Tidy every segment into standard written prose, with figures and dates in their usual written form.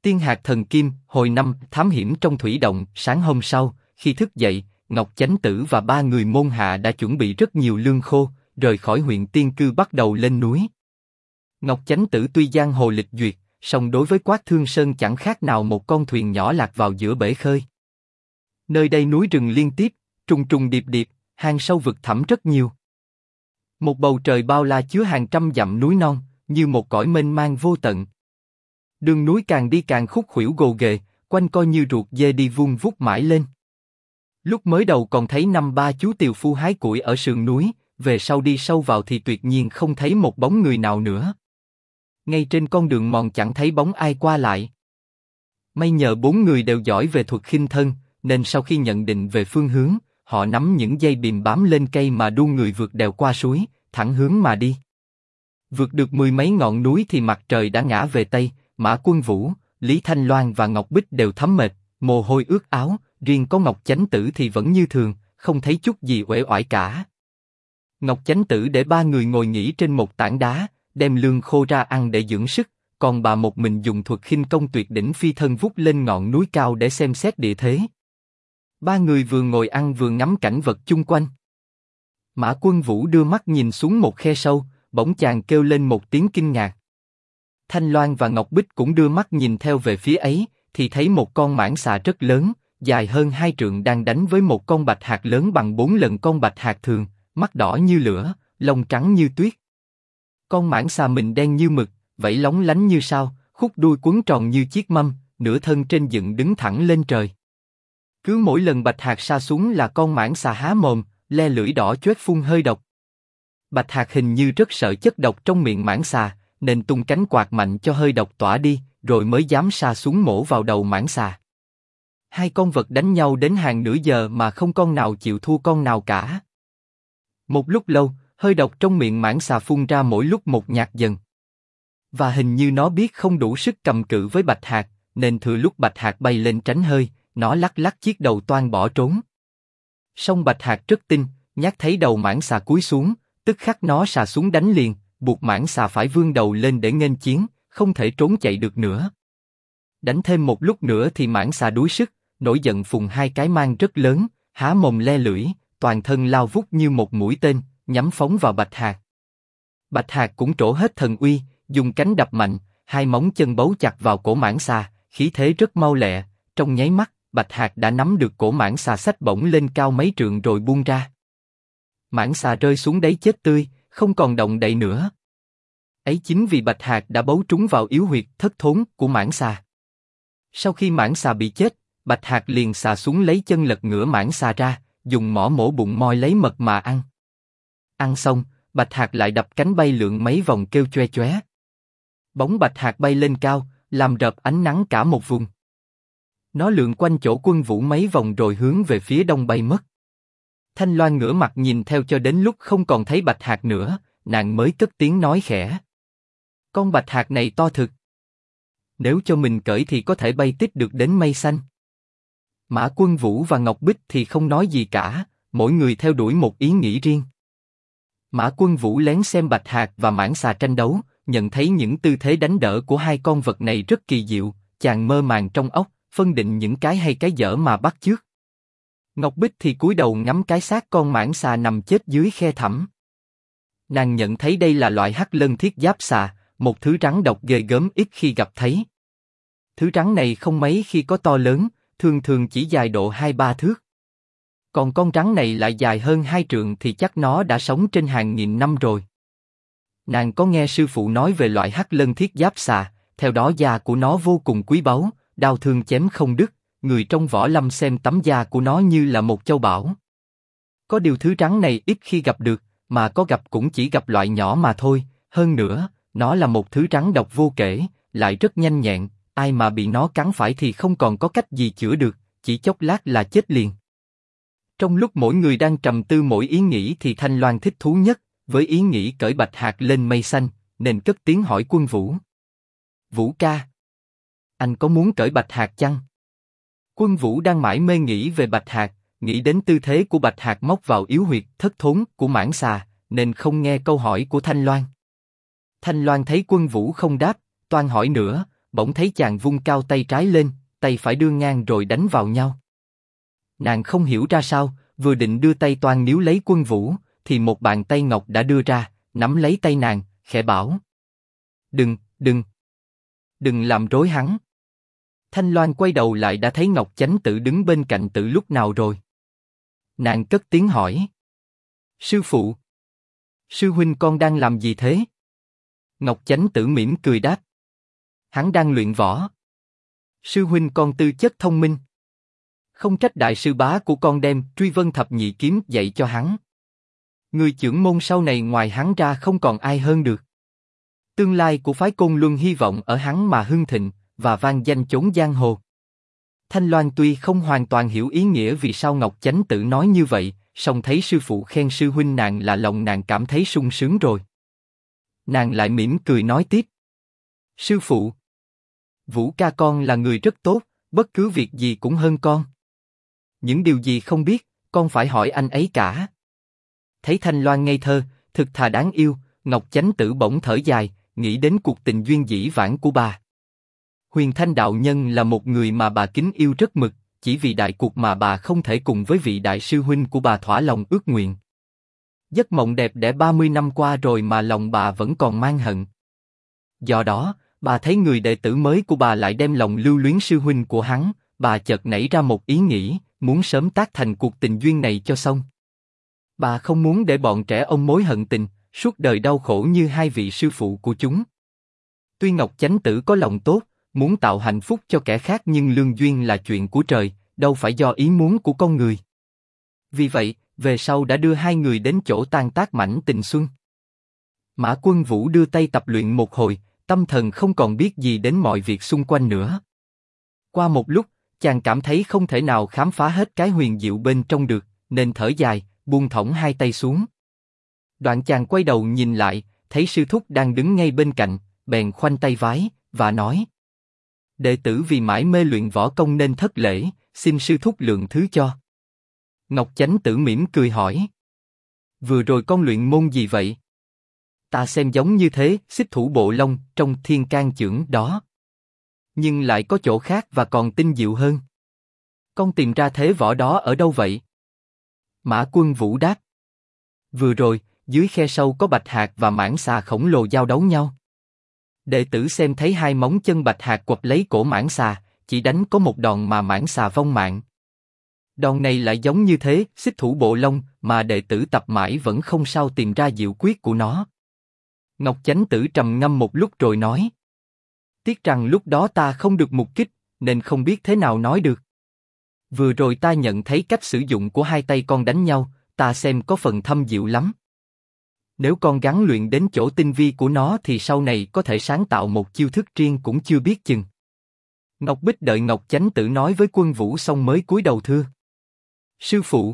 Tiên hạt thần kim, hồi 5, thám hiểm trong thủy động. Sáng hôm sau, khi thức dậy, Ngọc Chánh Tử và 3 người môn hạ đã chuẩn bị rất nhiều lương khô, rời khỏi huyện Tiên Cư bắt đầu lên núi. Ngọc Chánh Tử tuy giang hồ lịch duyệt, song đối với Quát Thương Sơn chẳng khác nào một con thuyền nhỏ lạc vào giữa bể khơi. Nơi đây núi rừng liên tiếp, trùng trùng điệp điệp, hang sâu vực thẳm rất nhiều. Một bầu trời bao la chứa hàng trăm dặm núi non, như một cõi mênh mang vô tận. Đường núi càng đi càng khúc khuỷu gồ ghề, quanh co như ruột dê đi vun vút mãi lên. Lúc mới đầu còn thấy 5-3 chú tiều phu hái củi ở sườn núi, về sau đi sâu vào thì tuyệt nhiên không thấy một bóng người nào nữa. Ngay trên con đường mòn chẳng thấy bóng ai qua lại. May nhờ 4 người đều giỏi về thuật khinh thân, nên sau khi nhận định về phương hướng, họ nắm những dây bìm bám lên cây mà đu người vượt đèo qua suối, thẳng hướng mà đi. Vượt được 10 mấy ngọn núi thì mặt trời đã ngã về tây. Mã Quân Vũ, Lý Thanh Loan và Ngọc Bích đều thấm mệt, mồ hôi ướt áo, riêng có Ngọc Chánh Tử thì vẫn như thường, không thấy chút gì uể oải cả. Ngọc Chánh Tử để 3 người ngồi nghỉ trên một tảng đá, đem lương khô ra ăn để dưỡng sức, còn bà một mình dùng thuật khinh công tuyệt đỉnh phi thân vút lên ngọn núi cao để xem xét địa thế. 3 người vừa ngồi ăn vừa ngắm cảnh vật chung quanh. Mã Quân Vũ đưa mắt nhìn xuống một khe sâu, bỗng chàng kêu lên một tiếng kinh ngạc. Thanh Loan và Ngọc Bích cũng đưa mắt nhìn theo về phía ấy, thì thấy một con mãng xà rất lớn, dài hơn 2 trượng đang đánh với một con bạch hạc lớn bằng 4 lần con bạch hạc thường, mắt đỏ như lửa, lông trắng như tuyết. Con mãng xà mình đen như mực, vảy lóng lánh như sao, khúc đuôi quấn tròn như chiếc mâm, nửa thân trên dựng đứng thẳng lên trời. Cứ mỗi lần bạch hạc sa xuống là con mãng xà há mồm, le lưỡi đỏ chóét phun hơi độc. Bạch hạc hình như rất sợ chất độc trong miệng mãng xà, nên tung cánh quạt mạnh cho hơi độc tỏa đi, rồi mới dám sa xuống mổ vào đầu mãng xà. 2 con vật đánh nhau đến hàng nửa giờ mà không con nào chịu thua con nào cả. Một lúc lâu, hơi độc trong miệng mãng xà phun ra mỗi lúc một nhạt dần. Và hình như nó biết không đủ sức cầm cự với bạch hạc, nên thừa lúc bạch hạc bay lên tránh hơi, nó lắc lắc chiếc đầu toan bỏ trốn. Song bạch hạc rất tinh, nhát thấy đầu mãng xà cúi xuống, tức khắc nó xà xuống đánh liền, buộc mãng xà phải vươn đầu lên để nghênh chiến, không thể trốn chạy được nữa. Đánh thêm một lúc nữa thì mãng xà đuối sức, nổi giận phùng 2 cái mang rất lớn, há mồm le lưỡi, toàn thân lao vút như một mũi tên, nhắm phóng vào bạch hạc. Bạch hạc cũng trổ hết thần uy, dùng cánh đập mạnh, 2 móng chân bấu chặt vào cổ mãng xà, khí thế rất mau lẹ, trong nháy mắt, bạch hạc đã nắm được cổ mãng xà xách bổng lên cao mấy trượng rồi buông ra. Mãng xà rơi xuống đấy chết tươi, không còn động đậy nữa. Ấy chính vì bạch hạc đã bấu trúng vào yếu huyệt thất thốn của mãng xà. Sau khi mãng xà bị chết, bạch hạc liền xà xuống lấy chân lật ngửa mãng xà ra, dùng mỏ mổ bụng moi lấy mật mà ăn. Ăn xong, bạch hạc lại đập cánh bay lượn mấy vòng kêu choe choé. Bóng bạch hạc bay lên cao, làm rợp ánh nắng cả một vùng. Nó lượn quanh chỗ Quân Vũ mấy vòng rồi hướng về phía đông bay mất. Thanh Loan ngửa mặt nhìn theo cho đến lúc không còn thấy bạch hạc nữa, nàng mới cất tiếng nói khẽ. Con bạch hạc này to thực. Nếu cho mình cởi thì có thể bay tít được đến mây xanh. Mã Quân Vũ và Ngọc Bích thì không nói gì cả, mỗi người theo đuổi một ý nghĩ riêng. Mã Quân Vũ lén xem bạch hạc và mãng xà tranh đấu, nhận thấy những tư thế đánh đỡ của 2 con vật này rất kỳ diệu, chàng mơ màng trong óc, phân định những cái hay cái dở mà bắt chước. Ngọc Bích thì cúi đầu ngắm cái xác con mãng xà nằm chết dưới khe thẳm. Nàng nhận thấy đây là loại hắc lân thiết giáp xà, một thứ rắn độc ghê gớm ít khi gặp thấy. Thứ rắn này không mấy khi có to lớn, thường thường chỉ dài độ 2-3 thước. Còn con rắn này lại dài hơn 2 trượng thì chắc nó đã sống trên hàng nghìn năm rồi. Nàng có nghe sư phụ nói về loại hắc lân thiết giáp xà, theo đó da của nó vô cùng quý báu, đao thương chém không đứt, người trong võ lâm xem tấm da của nó như là một châu báu. Có điều thứ rắn này ít khi gặp được, mà có gặp cũng chỉ gặp loại nhỏ mà thôi, hơn nữa, nó là một thứ rắn độc vô kể, lại rất nhanh nhẹn, ai mà bị nó cắn phải thì không còn có cách gì chữa được, chỉ chốc lát là chết liền. Trong lúc mỗi người đang trầm tư mỗi ý nghĩ thì Thanh Loan thích thú nhất, với ý nghĩ cởi bạch hạc lên mây xanh, nên cất tiếng hỏi Quân Vũ. Vũ ca, anh có muốn cởi bạch hạc chăng? Quân Vũ đang mải mê nghĩ về bạch hạc, nghĩ đến tư thế của bạch hạc móc vào yếu huyệt thất thốn của mãng xà, nên không nghe câu hỏi của Thanh Loan. Thanh Loan thấy Quân Vũ không đáp, toan hỏi nữa, bỗng thấy chàng vung cao tay trái lên, tay phải đưa ngang rồi đánh vào nhau. Nàng không hiểu ra sao, vừa định đưa tay toan níu lấy Quân Vũ, thì một bàn tay ngọc đã đưa ra, nắm lấy tay nàng, khẽ bảo: đừng, đừng, đừng làm rối hắn. Thanh Loan quay đầu lại đã thấy Ngọc Chánh Tử đứng bên cạnh từ lúc nào rồi. Nàng cất tiếng hỏi: sư phụ, sư huynh con đang làm gì thế? Ngọc Chánh Tử mỉm cười đáp: hắn đang luyện võ. Sư huynh con tư chất thông minh, không trách đại sư bá của con đem Truy Vân Thập Nhị Kiếm dạy cho hắn. Người trưởng môn sau này ngoài hắn ra không còn ai hơn được. Tương lai của phái Côn Luân hy vọng ở hắn mà hưng thịnh và vang danh chốn giang hồ. Thanh Loan tuy không hoàn toàn hiểu ý nghĩa vì sao Ngọc Chánh Tử nói như vậy, song thấy sư phụ khen sư huynh nàng là lòng nàng cảm thấy sung sướng rồi. Nàng lại mỉm cười nói tiếp: sư phụ, Vũ ca con là người rất tốt, bất cứ việc gì cũng hơn con. Những điều gì không biết, con phải hỏi anh ấy cả. Thấy Thanh Loan ngây thơ, thực thà đáng yêu, Ngọc Chánh Tử bỗng thở dài, nghĩ đến cuộc tình duyên dĩ vãng của bà. Huyền Thanh đạo nhân là một người mà bà kính yêu rất mực, chỉ vì đại cuộc mà bà không thể cùng với vị đại sư huynh của bà thỏa lòng ước nguyện. Giấc mộng đẹp đẽ 30 năm qua rồi mà lòng bà vẫn còn mang hận. Do đó, bà thấy người đệ tử mới của bà lại đem lòng lưu luyến sư huynh của hắn, bà chợt nảy ra một ý nghĩ, muốn sớm tác thành cuộc tình duyên này cho xong. Bà không muốn để bọn trẻ ông mối hận tình, suốt đời đau khổ như hai vị sư phụ của chúng. Tuy Ngọc Chánh Tử có lòng tốt, muốn tạo hạnh phúc cho kẻ khác nhưng lương duyên là chuyện của trời, đâu phải do ý muốn của con người. Vì vậy, về sau đã đưa hai người đến chỗ tan tác mảnh tình xuân. Mã Quân Vũ đưa tay tập luyện một hồi, tâm thần không còn biết gì đến mọi việc xung quanh nữa. Qua một lúc, chàng cảm thấy không thể nào khám phá hết cái huyền diệu bên trong được, nên thở dài, buông thõng hai tay xuống. Đoạn chàng quay đầu nhìn lại, thấy sư thúc đang đứng ngay bên cạnh, bèn khoanh tay vái và nói: đệ tử vì mãi mê luyện võ công nên thất lễ, xin sư thúc lượng thứ cho. Ngọc Chánh Tử mỉm cười hỏi: vừa rồi con luyện môn gì vậy? Ta xem giống như thế, xích thủ bộ long trong Thiên Can Chưởng đó, nhưng lại có chỗ khác và còn tinh diệu hơn. Con tìm ra thế võ đó ở đâu vậy? Mã Quân Vũ đáp: vừa rồi, dưới khe sâu có bạch hạc và mãng xà khổng lồ giao đấu nhau. Đệ tử xem thấy hai móng chân bạch hạc quặp lấy cổ mãng xà, chỉ đánh có một đòn mà mãng xà vong mạng. Đòn này lại giống như thế, xích thủ bộ long, mà đệ tử tập mãi vẫn không sao tìm ra diệu quyết của nó. Ngọc Chánh Tử trầm ngâm một lúc rồi nói: tiếc rằng lúc đó ta không được mục kích, nên không biết thế nào nói được. Vừa rồi ta nhận thấy cách sử dụng của hai tay con đánh nhau, ta xem có phần thâm diệu lắm. Nếu con gắng luyện đến chỗ tinh vi của nó thì sau này có thể sáng tạo một chiêu thức riêng cũng chưa biết chừng. Ngọc Bích đợi Ngọc Chánh Tử nói với Quân Vũ xong mới cúi đầu thưa: sư phụ,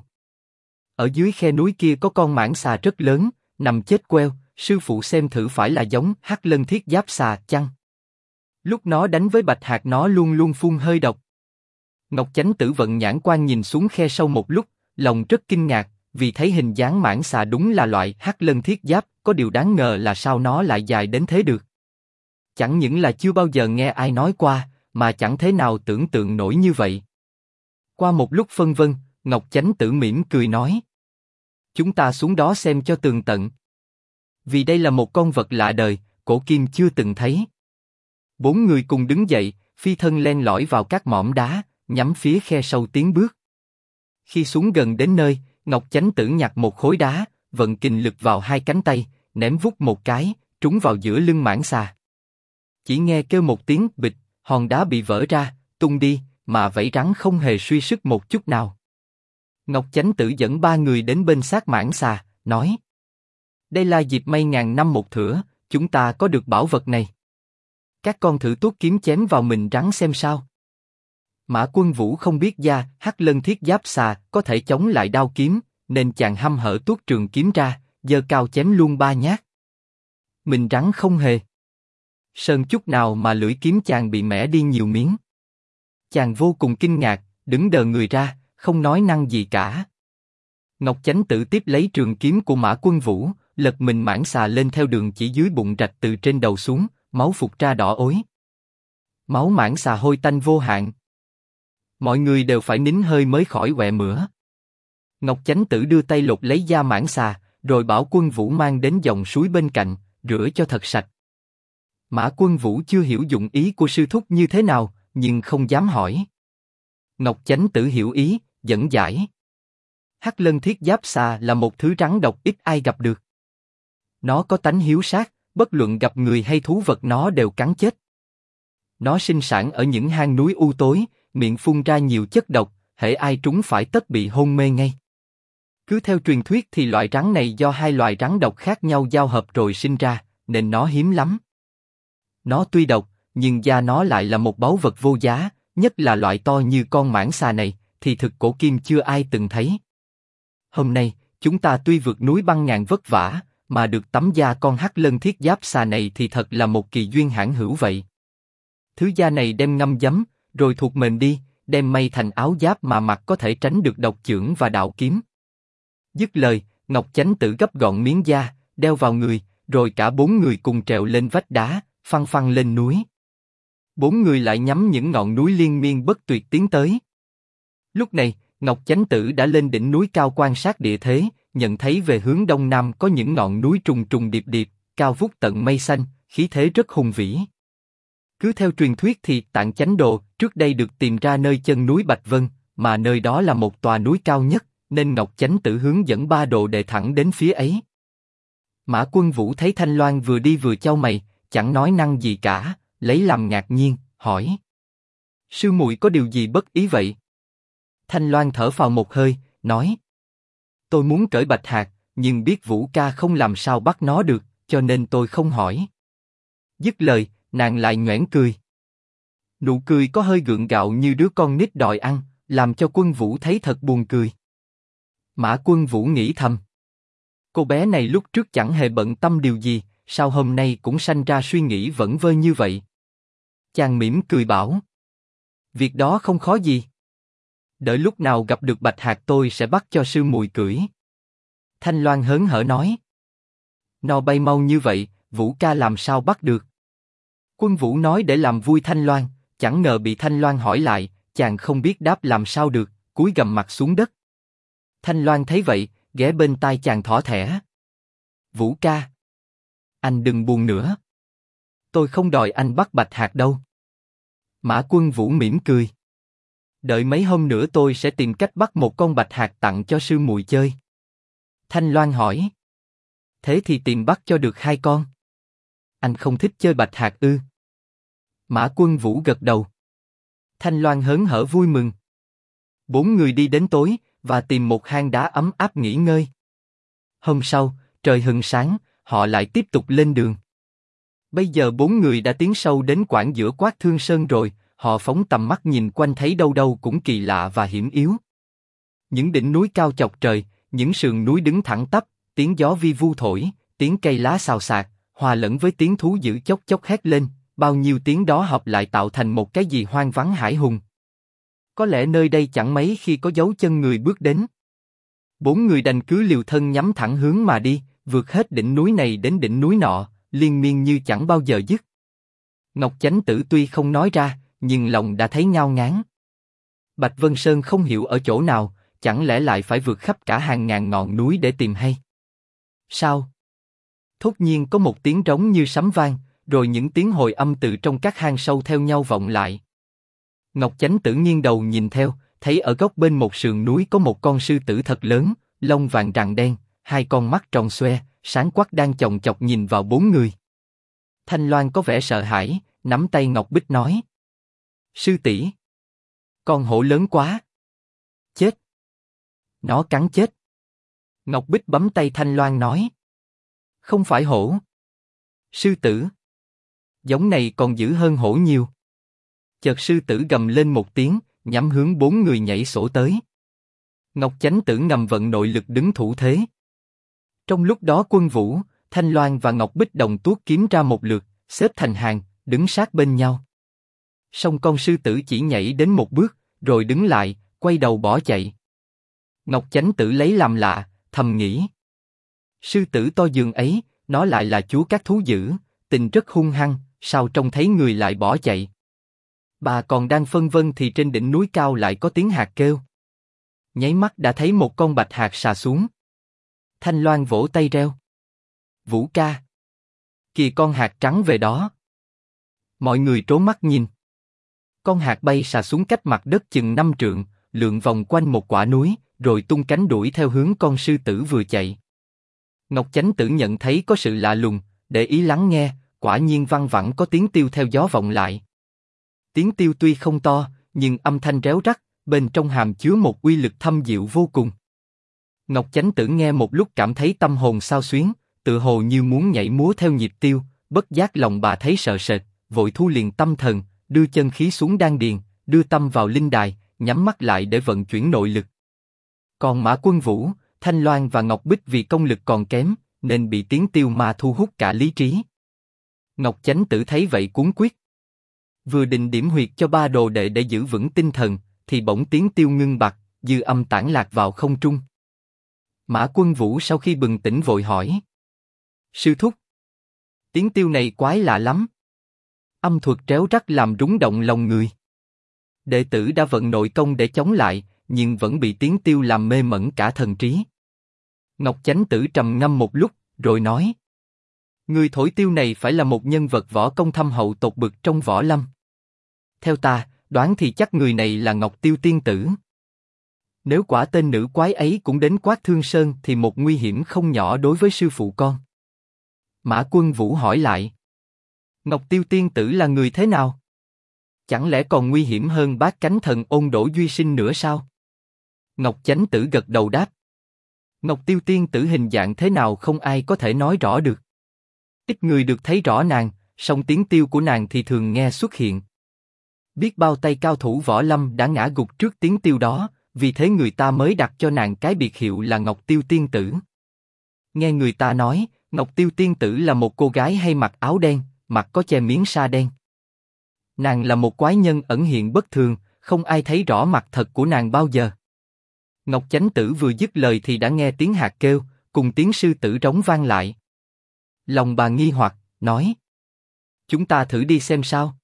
ở dưới khe núi kia có con mãng xà rất lớn, nằm chết queo, sư phụ xem thử phải là giống Hắc Lân Thiết Giáp Xà chăng? Lúc nó đánh với bạch hạc nó luôn luôn phun hơi độc. Ngọc Chánh Tử vận nhãn quan nhìn xuống khe sâu một lúc, lòng rất kinh ngạc, vì thấy hình dáng mãng xà đúng là loại Hắc Lân Thiết Giáp, có điều đáng ngờ là sao nó lại dài đến thế được. Chẳng những là chưa bao giờ nghe ai nói qua, mà chẳng thế nào tưởng tượng nổi như vậy. Qua một lúc phân vân, Ngọc Chánh Tử mỉm cười nói: chúng ta xuống đó xem cho tường tận. Vì đây là một con vật lạ đời, cổ kim chưa từng thấy. Bốn người cùng đứng dậy, phi thân len lỏi vào các mỏm đá, nhắm phía khe sâu tiến bước. Khi xuống gần đến nơi, Ngọc Chánh Tử nhặt một khối đá, vận kình lực vào hai cánh tay, ném vút một cái, trúng vào giữa lưng mãng xà. Chỉ nghe kêu một tiếng bịch, hòn đá bị vỡ ra, tung đi, mà vảy rắn không hề suy sức một chút nào. Ngọc Chánh Tử dẫn ba người đến bên xác mãng xà, nói: đây là dịp may ngàn năm một thửa, chúng ta có được bảo vật này. Các con thử tuốt kiếm chém vào mình rắn xem sao. Mã Quân Vũ không biết da Hắc Lân Thiết Giáp Xà có thể chống lại đao kiếm, nên chàng hăm hở tuốt trường kiếm ra, giơ cao chém luôn ba nhát. Mình rắn không hề sơn chút nào mà lưỡi kiếm chàng bị mẻ đi nhiều miếng. Chàng vô cùng kinh ngạc, đứng đờ người ra, không nói năng gì cả. Ngọc Chánh Tử tiếp lấy trường kiếm của Mã Quân Vũ, lật mình mãng xà lên theo đường chỉ dưới bụng rạch từ trên đầu xuống, máu phụt ra đỏ ối. Máu mãng xà hôi tanh vô hạn. Mọi người đều phải nín hơi mới khỏi quẹ mửa. Ngọc Chánh Tử đưa tay lột lấy da mãng xà, rồi bảo Quân Vũ mang đến dòng suối bên cạnh, rửa cho thật sạch. Mã Quân Vũ chưa hiểu dụng ý của sư thúc như thế nào, nhưng không dám hỏi. Ngọc Chánh Tử hiểu ý, dẫn giải. Hắc Lân Thiết Giáp Xà là một thứ rắn độc ít ai gặp được. Nó có tánh hiếu sát, bất luận gặp người hay thú vật nó đều cắn chết. Nó sinh sản ở những hang núi u tối, miệng phun ra nhiều chất độc, hễ ai trúng phải tất bị hôn mê ngay. Cứ theo truyền thuyết thì loại rắn này do hai loài rắn độc khác nhau giao hợp rồi sinh ra, nên nó hiếm lắm. Nó tuy độc, nhưng da nó lại là một báu vật vô giá, nhất là loại to như con mãng xà này, thì thực cổ kim chưa ai từng thấy. Hôm nay, chúng ta tuy vượt núi băng ngàn vất vả, mà được tắm da con Hắc Lân Thiết Giáp Xà này thì thật là một kỳ duyên hãn hữu vậy. Thứ da này đem ngâm giấm, rồi thuộc mền đi, đem may thành áo giáp mà mặc có thể tránh được độc chưởng và đạo kiếm. Dứt lời, Ngọc Chánh Tử gấp gọn miếng da, đeo vào người, rồi cả bốn người cùng trèo lên vách đá, phăng phăng lên núi. Bốn người lại nhắm những ngọn núi liên miên bất tuyệt tiến tới. Lúc này, Ngọc Chánh Tử đã lên đỉnh núi cao quan sát địa thế, nhận thấy về hướng đông nam có những ngọn núi trùng trùng điệp điệp, cao vút tận mây xanh, khí thế rất hùng vĩ. Cứ theo truyền thuyết thì Tạng Chánh Đồ trước đây được tìm ra nơi chân núi Bạch Vân, mà nơi đó là một tòa núi cao nhất, nên Ngọc Chánh Tử hướng dẫn ba đồ đệ thẳng đến phía ấy. Mã Quân Vũ thấy Thanh Loan vừa đi vừa chau mày, chẳng nói năng gì cả, lấy làm ngạc nhiên, hỏi: sư muội có điều gì bất ý vậy? Thanh Loan thở phào một hơi, nói: tôi muốn cởi Bạch Hạc, nhưng biết Vũ ca không làm sao bắt nó được, cho nên tôi không hỏi. Dứt lời, nàng lại nhoẻn cười. Nụ cười có hơi gượng gạo như đứa con nít đòi ăn, làm cho Quân Vũ thấy thật buồn cười. Mã Quân Vũ nghĩ thầm: cô bé này lúc trước chẳng hề bận tâm điều gì, sao hôm nay cũng sanh ra suy nghĩ vẩn vơ như vậy? Chàng mỉm cười bảo: việc đó không khó gì. Đợi lúc nào gặp được Bạch Hạc tôi sẽ bắt cho sư muội cưỡi. Thanh Loan hớn hở nói: nó bay mau như vậy, Vũ ca làm sao bắt được? Quân Vũ nói để làm vui Thanh Loan, chẳng ngờ bị Thanh Loan hỏi lại, chàng không biết đáp làm sao được, cúi gằm mặt xuống đất. Thanh Loan thấy vậy, ghé bên tai chàng thỏ thẻ: Vũ ca, anh đừng buồn nữa. Tôi không đòi anh bắt Bạch Hạc đâu. Mã Quân Vũ mỉm cười: đợi mấy hôm nữa tôi sẽ tìm cách bắt một con Bạch Hạc tặng cho sư muội chơi. Thanh Loan hỏi: thế thì tìm bắt cho được hai con. Anh không thích chơi Bạch Hạc ư? Mã Quân Vũ gật đầu. Thanh Loan hớn hở vui mừng. Bốn người đi đến tối và tìm một hang đá ấm áp nghỉ ngơi. Hôm sau, trời hừng sáng, họ lại tiếp tục lên đường. Bây giờ bốn người đã tiến sâu đến quãng giữa Quát Thương Sơn rồi, họ phóng tầm mắt nhìn quanh thấy đâu đâu cũng kỳ lạ và hiểm yếu. Những đỉnh núi cao chọc trời, những sườn núi đứng thẳng tắp, tiếng gió vi vu thổi, tiếng cây lá xào xạc, hòa lẫn với tiếng thú dữ chốc chốc hét lên, bao nhiêu tiếng đó hợp lại tạo thành một cái gì hoang vắng hải hùng. Có lẽ nơi đây chẳng mấy khi có dấu chân người bước đến. Bốn người đành cứ liều thân nhắm thẳng hướng mà đi, vượt hết đỉnh núi này đến đỉnh núi nọ, liên miên như chẳng bao giờ dứt. Ngọc Chánh Tử tuy không nói ra, nhưng lòng đã thấy ngao ngán. Bạch Vân Sơn không hiểu ở chỗ nào, chẳng lẽ lại phải vượt khắp cả hàng ngàn ngọn núi để tìm hay? Sao? Thốt nhiên có một tiếng trống như sấm vang, rồi những tiếng hồi âm từ trong các hang sâu theo nhau vọng lại. Ngọc Chánh Tử nghiêng đầu nhìn theo, thấy ở góc bên một sườn núi có một con sư tử thật lớn, lông vàng rằn đen, hai con mắt tròn xoe, sáng quắc đang chòng chọc nhìn vào bốn người. Thanh Loan có vẻ sợ hãi, nắm tay Ngọc Bích nói: sư tỷ, con hổ lớn quá. Chết. Nó cắn chết. Ngọc Bích bấm tay Thanh Loan nói: không phải hổ. Sư tử. Giống này còn dữ hơn hổ nhiều. Chợt sư tử gầm lên một tiếng, nhắm hướng bốn người nhảy sổ tới. Ngọc Chánh Tử ngầm vận nội lực đứng thủ thế. Trong lúc đó Quân Vũ, Thanh Loan và Ngọc Bích đồng tuốt kiếm ra một lượt, xếp thành hàng, đứng sát bên nhau. Song con sư tử chỉ nhảy đến một bước, rồi đứng lại, quay đầu bỏ chạy. Ngọc Chánh Tử lấy làm lạ, thầm nghĩ: sư tử to giường ấy, nó lại là chúa các thú dữ, tình rất hung hăng, sao trông thấy người lại bỏ chạy? Bà còn đang phân vân thì trên đỉnh núi cao lại có tiếng hạt kêu. Nháy mắt đã thấy một con bạch hạc xà xuống. Thanh Loan vỗ tay reo. Vũ ca! Kìa con hạc trắng về đó. Mọi người trố mắt nhìn. Con hạc bay xà xuống cách mặt đất chừng 5 trượng, lượn vòng quanh một quả núi, rồi tung cánh đuổi theo hướng con sư tử vừa chạy. Ngọc Chánh Tử nhận thấy có sự lạ lùng, để ý lắng nghe, quả nhiên văng vẳng có tiếng tiêu theo gió vọng lại. Tiếng tiêu tuy không to, nhưng âm thanh réo rắt, bên trong hàm chứa một uy lực thâm diệu vô cùng. Ngọc Chánh Tử nghe một lúc cảm thấy tâm hồn xao xuyến, tự hồ như muốn nhảy múa theo nhịp tiêu, bất giác lòng bà thấy sợ sệt, vội thu liền tâm thần, đưa chân khí xuống đan điền, đưa tâm vào linh đài, nhắm mắt lại để vận chuyển nội lực. Còn Mã Quân Vũ, Thanh Loan và Ngọc Bích vì công lực còn kém, nên bị tiếng tiêu mà thu hút cả lý trí. Ngọc Chánh Tử thấy vậy cuống quyết. Vừa định điểm huyệt cho ba đồ đệ để giữ vững tinh thần, thì bỗng tiếng tiêu ngưng bặt, dư âm tản lạc vào không trung. Mã Quân Vũ sau khi bừng tỉnh vội hỏi. Sư thúc, tiếng tiêu này quái lạ lắm. Âm thuật tréo rắc làm rúng động lòng người. Đệ tử đã vận nội công để chống lại, nhưng vẫn bị tiếng tiêu làm mê mẩn cả thần trí. Ngọc Chánh Tử trầm ngâm một lúc, rồi nói. Người thổi tiêu này phải là một nhân vật võ công thâm hậu tột bực trong võ lâm. Theo ta, đoán thì chắc người này là Ngọc Tiêu Tiên Tử. Nếu quả tên nữ quái ấy cũng đến Quát Thương Sơn thì một nguy hiểm không nhỏ đối với sư phụ con. Mã Quân Vũ hỏi lại. Ngọc Tiêu Tiên Tử là người thế nào? Chẳng lẽ còn nguy hiểm hơn Bát Cánh Thần Ôn Đỗ Duy Sinh nữa sao? Ngọc Chánh Tử gật đầu đáp. Ngọc Tiêu Tiên Tử hình dạng thế nào không ai có thể nói rõ được. Ít người được thấy rõ nàng, song tiếng tiêu của nàng thì thường nghe xuất hiện. Biết bao tay cao thủ võ lâm đã ngã gục trước tiếng tiêu đó, vì thế người ta mới đặt cho nàng cái biệt hiệu là Ngọc Tiêu Tiên Tử. Nghe người ta nói, Ngọc Tiêu Tiên Tử là một cô gái hay mặc áo đen, mặt có che miếng sa đen. Nàng là một quái nhân ẩn hiện bất thường, không ai thấy rõ mặt thật của nàng bao giờ. Ngọc Chánh Tử vừa dứt lời thì đã nghe tiếng hạt kêu, cùng tiếng sư tử trống vang lại. Lòng bà nghi hoặc, nói. Chúng ta thử đi xem sao.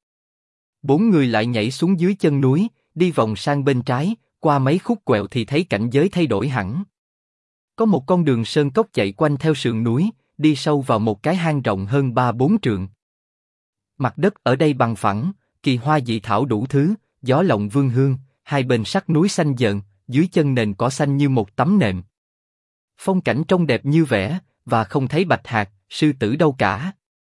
4 người lại nhảy xuống dưới chân núi, đi vòng sang bên trái, qua mấy khúc quẹo thì thấy cảnh giới thay đổi hẳn. Có một con đường sơn cốc chạy quanh theo sườn núi, đi sâu vào một cái hang rộng hơn 3-4 trượng. Mặt đất ở đây bằng phẳng, kỳ hoa dị thảo đủ thứ, gió lộng vương hương, hai bên sắc núi xanh dợn, dưới chân nền cỏ xanh như một tấm nệm. Phong cảnh trông đẹp như vẽ, và không thấy bạch hạc, sư tử đâu cả.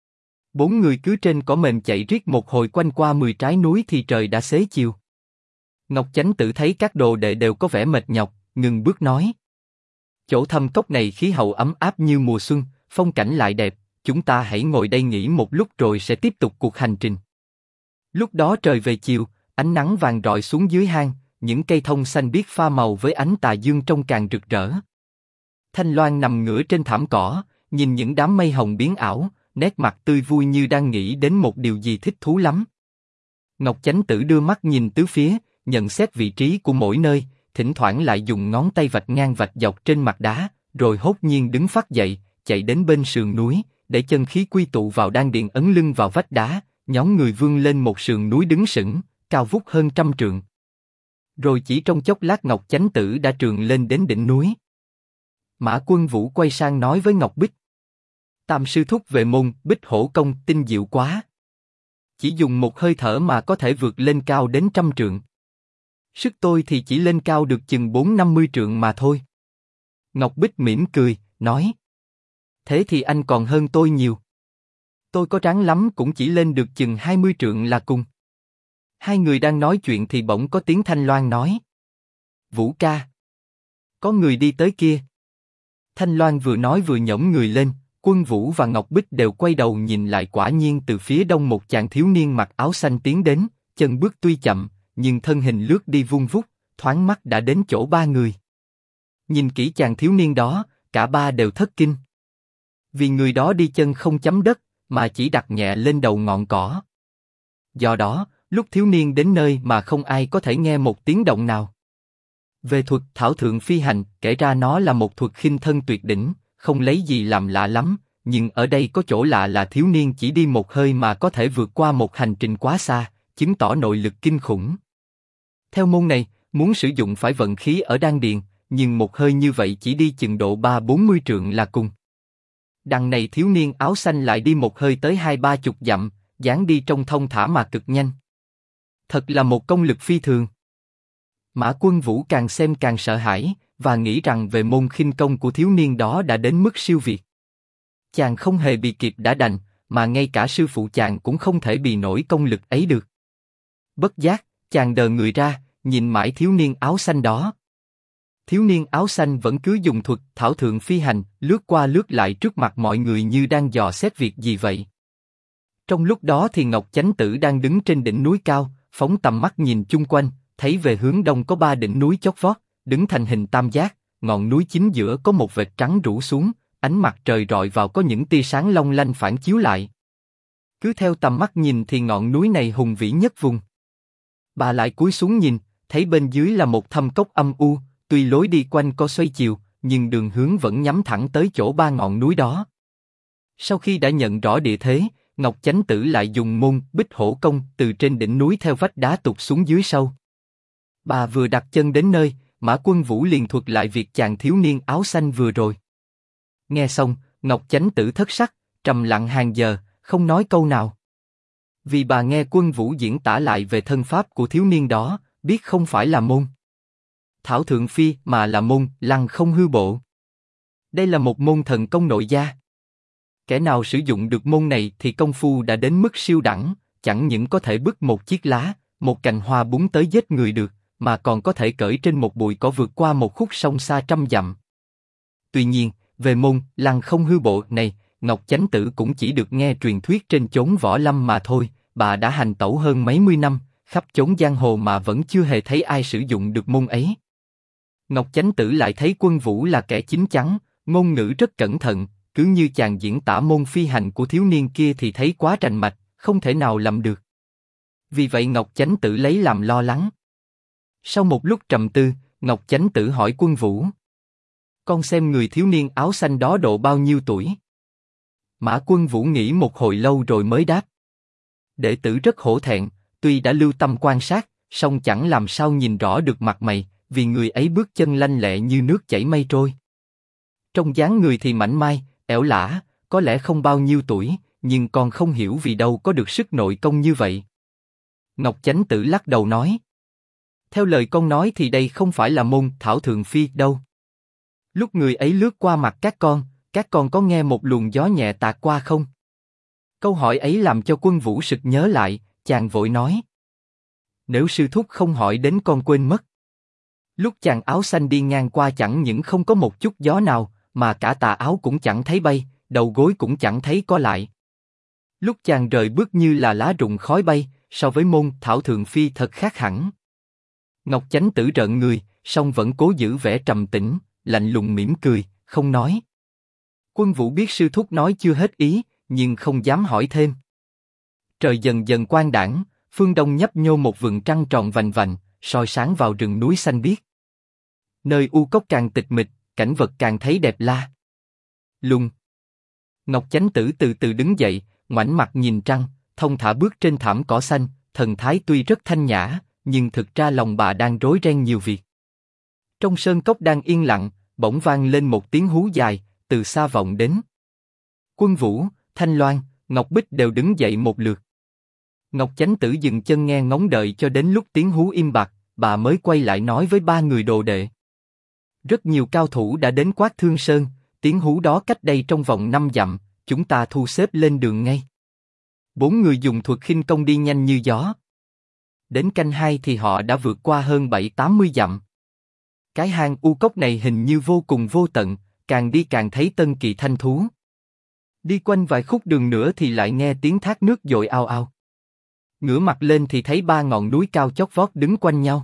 4 người cứ trên cỏ mềm chạy riết một hồi quanh qua 10 trái núi thì trời đã xế chiều. Ngọc Chánh Tử thấy các đồ đệ đều có vẻ mệt nhọc, ngừng bước nói. Chỗ thâm cốc này khí hậu ấm áp như mùa xuân, phong cảnh lại đẹp, chúng ta hãy ngồi đây nghỉ một lúc rồi sẽ tiếp tục cuộc hành trình. Lúc đó trời về chiều, ánh nắng vàng rọi xuống dưới hang, những cây thông xanh biếc pha màu với ánh tà dương trông càng rực rỡ. Thanh Loan nằm ngửa trên thảm cỏ, nhìn những đám mây hồng biến ảo, nét mặt tươi vui như đang nghĩ đến một điều gì thích thú lắm. Ngọc Chánh Tử đưa mắt nhìn tứ phía, nhận xét vị trí của mỗi nơi, thỉnh thoảng lại dùng ngón tay vạch ngang vạch dọc trên mặt đá, rồi hốt nhiên đứng phắt dậy, chạy đến bên sườn núi, để chân khí quy tụ vào đan điền ấn lưng vào vách đá, nhón người vươn lên một sườn núi đứng sững, cao vút hơn 100 trượng. Rồi chỉ trong chốc lát Ngọc Chánh Tử đã trườn lên đến đỉnh núi. Mã Quân Vũ quay sang nói với Ngọc Bích. Tam sư thúc về môn Bích Hổ công tinh diệu quá. Chỉ dùng một hơi thở mà có thể vượt lên cao đến 100 trượng. Sức tôi thì chỉ lên cao được chừng 4-50 trượng mà thôi. Ngọc Bích mỉm cười, nói. Thế thì anh còn hơn tôi nhiều. Tôi có ráng lắm cũng chỉ lên được chừng 20 trượng là cùng. Hai người đang nói chuyện thì bỗng có tiếng Thanh Loan nói. Vũ ca. Có người đi tới kia. Thanh Loan vừa nói vừa nhổm người lên, Quân Vũ và Ngọc Bích đều quay đầu nhìn lại, quả nhiên từ phía đông một chàng thiếu niên mặc áo xanh tiến đến, chân bước tuy chậm, nhưng thân hình lướt đi vun vút, thoáng mắt đã đến chỗ ba người. Nhìn kỹ chàng thiếu niên đó, cả ba đều thất kinh. Vì người đó đi chân không chấm đất, mà chỉ đặt nhẹ lên đầu ngọn cỏ. Do đó, lúc thiếu niên đến nơi mà không ai có thể nghe một tiếng động nào. Về thuật thảo thượng phi hành, kể ra nó là một thuật khinh thân tuyệt đỉnh, không lấy gì làm lạ lắm, nhưng ở đây có chỗ lạ là thiếu niên chỉ đi một hơi mà có thể vượt qua một hành trình quá xa, chứng tỏ nội lực kinh khủng. Theo môn này, muốn sử dụng phải vận khí ở đan điền, nhưng một hơi như vậy chỉ đi chừng độ 3-40 trượng là cùng. Đằng này thiếu niên áo xanh lại đi một hơi tới 20-30 dặm, dáng đi trông thông thả mà cực nhanh. Thật là một công lực phi thường. Mã Quân Vũ càng xem càng sợ hãi, và nghĩ rằng về môn khinh công của thiếu niên đó đã đến mức siêu việt. Chàng không hề bị kịp đã đành, mà ngay cả sư phụ chàng cũng không thể bì nổi công lực ấy được. Bất giác, chàng đờ người ra, nhìn mãi thiếu niên áo xanh đó. Thiếu niên áo xanh vẫn cứ dùng thuật thảo thượng phi hành, lướt qua lướt lại trước mặt mọi người như đang dò xét việc gì vậy. Trong lúc đó thì Ngọc Chánh Tử đang đứng trên đỉnh núi cao, phóng tầm mắt nhìn chung quanh, thấy về hướng đông có 3 đỉnh núi chót vót, đứng thành hình tam giác, ngọn núi chính giữa có một vệt trắng rủ xuống, ánh mặt trời rọi vào có những tia sáng long lanh phản chiếu lại. Cứ theo tầm mắt nhìn thì ngọn núi này hùng vĩ nhất vùng. Bà lại cúi xuống nhìn, thấy bên dưới là một thâm cốc âm u, tuy lối đi quanh co xoay chiều, nhưng đường hướng vẫn nhắm thẳng tới chỗ 3 ngọn núi đó. Sau khi đã nhận rõ địa thế, Ngọc Chánh Tử lại dùng môn Bích Hổ Công từ trên đỉnh núi theo vách đá tụt xuống dưới sâu. Bà vừa đặt chân đến nơi, Mã Quân Vũ liền thuật lại việc chàng thiếu niên áo xanh vừa rồi. Nghe xong, Ngọc Chánh Tử thất sắc, trầm lặng hàng giờ, không nói câu nào. Vì bà nghe Quân Vũ diễn tả lại về thân pháp của thiếu niên đó, biết không phải là môn thảo thượng phi mà là môn lăng không hư bộ. Đây là một môn thần công nội gia. Kẻ nào sử dụng được môn này thì công phu đã đến mức siêu đẳng, chẳng những có thể bứt một chiếc lá, một cành hoa búng tới giết người được, mà còn có thể cởi trên một bụi cỏ vượt qua một khúc sông xa trăm dặm. Tuy nhiên, về môn lăng không hư bộ này, Ngọc Chánh Tử cũng chỉ được nghe truyền thuyết trên chốn võ lâm mà thôi. Bà đã hành tẩu hơn mấy mươi năm, khắp chốn giang hồ mà vẫn chưa hề thấy ai sử dụng được môn ấy. Ngọc Chánh Tử lại thấy Quân Vũ là kẻ chín chắn, ngôn ngữ rất cẩn thận, cứ như chàng diễn tả môn phi hành của thiếu niên kia thì thấy quá rành mạch, không thể nào lầm được. Vì vậy Ngọc Chánh Tử lấy làm lo lắng. Sau một lúc trầm tư, Ngọc Chánh Tử hỏi Quân Vũ: "Con xem người thiếu niên áo xanh đó độ bao nhiêu tuổi?" Mã Quân Vũ nghĩ một hồi lâu rồi mới đáp: "Đệ tử rất hổ thẹn, tuy đã lưu tâm quan sát, song chẳng làm sao nhìn rõ được mặt mày, vì người ấy bước chân lanh lẹ như nước chảy mây trôi. Trong dáng người thì mảnh mai, ẻo lả, có lẽ không bao nhiêu tuổi, nhưng con không hiểu vì đâu có được sức nội công như vậy." Ngọc Chánh Tử lắc đầu nói: "Theo lời con nói thì đây không phải là môn thảo thượng phi đâu. Lúc người ấy lướt qua mặt các con có nghe một luồng gió nhẹ tạt qua không?" Câu hỏi ấy làm cho Quân Vũ sực nhớ lại, chàng vội nói: "Nếu sư thúc không hỏi đến con quên mất. Lúc chàng áo xanh đi ngang qua chẳng những không có một chút gió nào, mà cả tà áo cũng chẳng thấy bay, đầu gối cũng chẳng thấy co lại. Lúc chàng rời bước như là lá rụng khói bay, so với môn thảo thượng phi thật khác hẳn." Ngọc Chánh Tử rợn người, song vẫn cố giữ vẻ trầm tĩnh, lạnh lùng mỉm cười, không nói. Quân Vũ biết sư thúc nói chưa hết ý, nhưng không dám hỏi thêm. Trời dần dần quang đãng, phương đông nhấp nhô một vầng trăng tròn vành vành, soi sáng vào rừng núi xanh biếc. Nơi u cốc càng tịch mịch, cảnh vật càng thấy đẹp la lung. Ngọc Chánh Tử từ từ đứng dậy, ngoảnh mặt nhìn trăng, thông thả bước trên thảm cỏ xanh, thần thái tuy rất thanh nhã, nhưng thực ra lòng bà đang rối ren nhiều việc. Trong sơn cốc đang yên lặng, bỗng vang lên một tiếng hú dài, từ xa vọng đến. Quân Vũ, Thanh Loan, Ngọc Bích đều đứng dậy một lượt. Ngọc Chánh Tử dừng chân nghe ngóng đợi cho đến lúc tiếng hú im bặt, bà mới quay lại nói với 3 người đồ đệ: "Rất nhiều cao thủ đã đến Quát Thương Sơn, tiếng hú đó cách đây trong vòng 5 dặm, chúng ta thu xếp lên đường ngay." 4 người dùng thuật khinh công đi nhanh như gió. Đến canh 2 thì họ đã vượt qua hơn 70-80 dặm. Cái hang u cốc này hình như vô cùng vô tận, càng đi càng thấy tân kỳ thanh thú. Đi quanh vài khúc đường nữa thì lại nghe tiếng thác nước dội ào ào. Ngửa mặt lên thì thấy 3 ngọn núi cao chót vót đứng quanh nhau.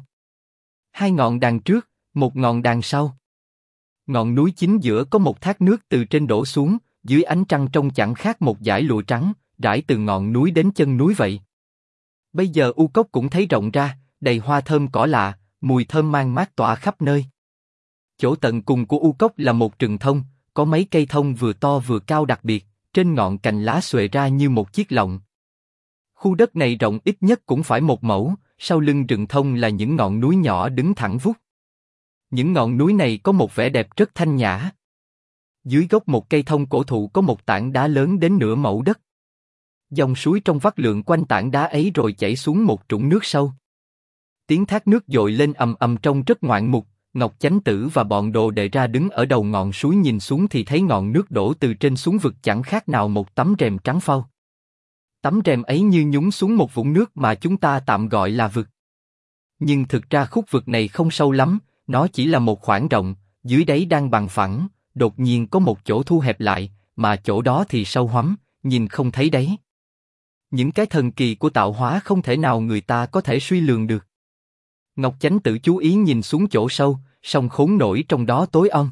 2 ngọn đằng trước, 1 ngọn đằng sau. Ngọn núi chính giữa có một thác nước từ trên đổ xuống, dưới ánh trăng trông chẳng khác một dải lụa trắng, rải từ ngọn núi đến chân núi vậy. Bây giờ u cốc cũng thấy rộng ra, đầy hoa thơm cỏ lạ, mùi thơm mang mát tỏa khắp nơi. Chỗ tận cùng của u cốc là một rừng thông, có mấy cây thông vừa to vừa cao đặc biệt, trên ngọn cành lá xòe ra như một chiếc lọng. Khu đất này rộng ít nhất cũng phải 1 mẫu, sau lưng rừng thông là những ngọn núi nhỏ đứng thẳng vút. Những ngọn núi này có một vẻ đẹp rất thanh nhã. Dưới gốc một cây thông cổ thụ có một tảng đá lớn đến nửa mẫu đất. Dòng suối trong vắt lượn quanh tảng đá ấy rồi chảy xuống một trũng nước sâu. Tiếng thác nước dội lên ầm ầm trông rất ngoạn mục. Ngọc Chánh Tử và bọn đồ đệ ra đứng ở đầu ngọn suối nhìn xuống thì thấy ngọn nước đổ từ trên xuống vực chẳng khác nào một tấm rèm trắng phau. Tấm rèm ấy như nhúng xuống một vũng nước mà chúng ta tạm gọi là vực. Nhưng thực ra khúc vực này không sâu lắm, nó chỉ là một khoảng rộng, dưới đáy đang bằng phẳng, đột nhiên có một chỗ thu hẹp lại, mà chỗ đó thì sâu hoắm, nhìn không thấy đáy. Những cái thần kỳ của tạo hóa không thể nào người ta có thể suy lường được. Ngọc Chánh Tử chú ý nhìn xuống chỗ sâu, song khốn nổi trong đó tối om.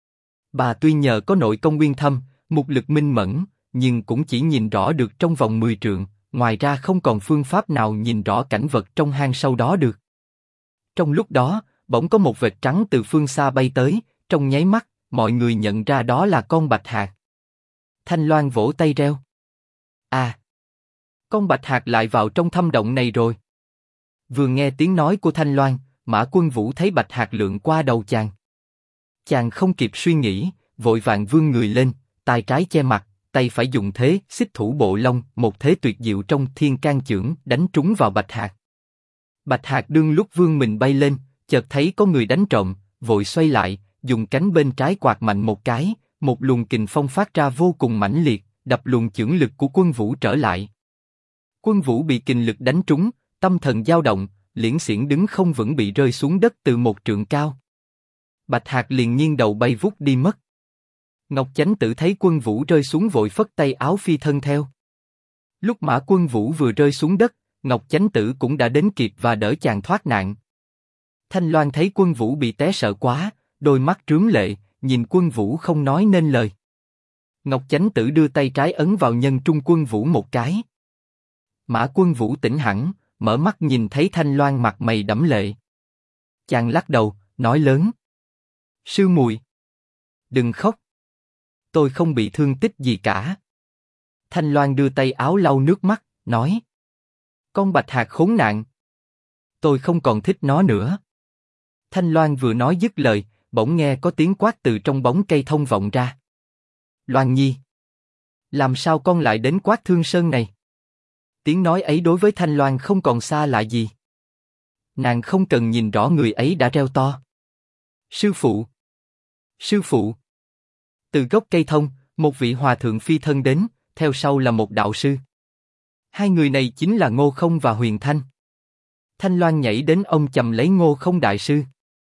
Bà tuy nhờ có nội công uyên thâm, mục lực minh mẫn, nhưng cũng chỉ nhìn rõ được trong vòng 10 trượng, ngoài ra không còn phương pháp nào nhìn rõ cảnh vật trong hang sâu đó được. Trong lúc đó, bỗng có một vệt trắng từ phương xa bay tới, trong nháy mắt, mọi người nhận ra đó là con bạch hạc. Thanh Loan vỗ tay reo. À! Con bạch hạc lại vào trong thâm động này rồi. Vừa nghe tiếng nói của Thanh Loan, Mã Quân Vũ thấy bạch hạc lượn qua đầu chàng. Chàng không kịp suy nghĩ, vội vàng vươn người lên, tay trái che mặt, tay phải dùng thế xích thủ bộ long, một thế tuyệt diệu trong thiên can chưởng đánh trúng vào bạch hạc. Bạch hạc đương lúc vươn mình bay lên, chợt thấy có người đánh trộm, vội xoay lại, dùng cánh bên trái quạt mạnh một cái, một luồng kình phong phát ra vô cùng mãnh liệt, đập luồng chưởng lực của Quân Vũ trở lại. Quân Vũ bị kình lực đánh trúng, tâm thần dao động, liễn xiển đứng không vững bị rơi xuống đất từ 1 trượng cao. Bạch hạc liền nghiêng đầu bay vút đi mất. Ngọc Chánh Tử thấy Quân Vũ rơi xuống vội phất tay áo phi thân theo. Lúc Mã Quân Vũ vừa rơi xuống đất, Ngọc Chánh Tử cũng đã đến kịp và đỡ chàng thoát nạn. Thanh Loan thấy Quân Vũ bị té sợ quá, đôi mắt rướm lệ, nhìn Quân Vũ không nói nên lời. Ngọc Chánh Tử đưa tay trái ấn vào nhân trung Quân Vũ một cái. Mã Quân Vũ tỉnh hẳn, mở mắt nhìn thấy Thanh Loan mặt mày đẫm lệ. Chàng lắc đầu, nói lớn: Sư muội, đừng khóc. Tôi không bị thương tích gì cả. Thanh Loan đưa tay áo lau nước mắt, nói: Con bạch hạc khốn nạn. Tôi không còn thích nó nữa. Thanh Loan vừa nói dứt lời, bỗng nghe có tiếng quát từ trong bóng cây thông vọng ra. Loan Nhi, làm sao con lại đến Quát Thương Sơn này? Tiếng nói ấy đối với Thanh Loan không còn xa lạ gì. Nàng không cần nhìn rõ người ấy đã reo to: Sư phụ! Sư phụ! Từ gốc cây thông, một vị hòa thượng phi thân đến, theo sau là một đạo sư. Hai người này chính là Ngô Không và Huyền Thanh. Thanh Loan nhảy đến ôm chầm lấy Ngô Không đại sư.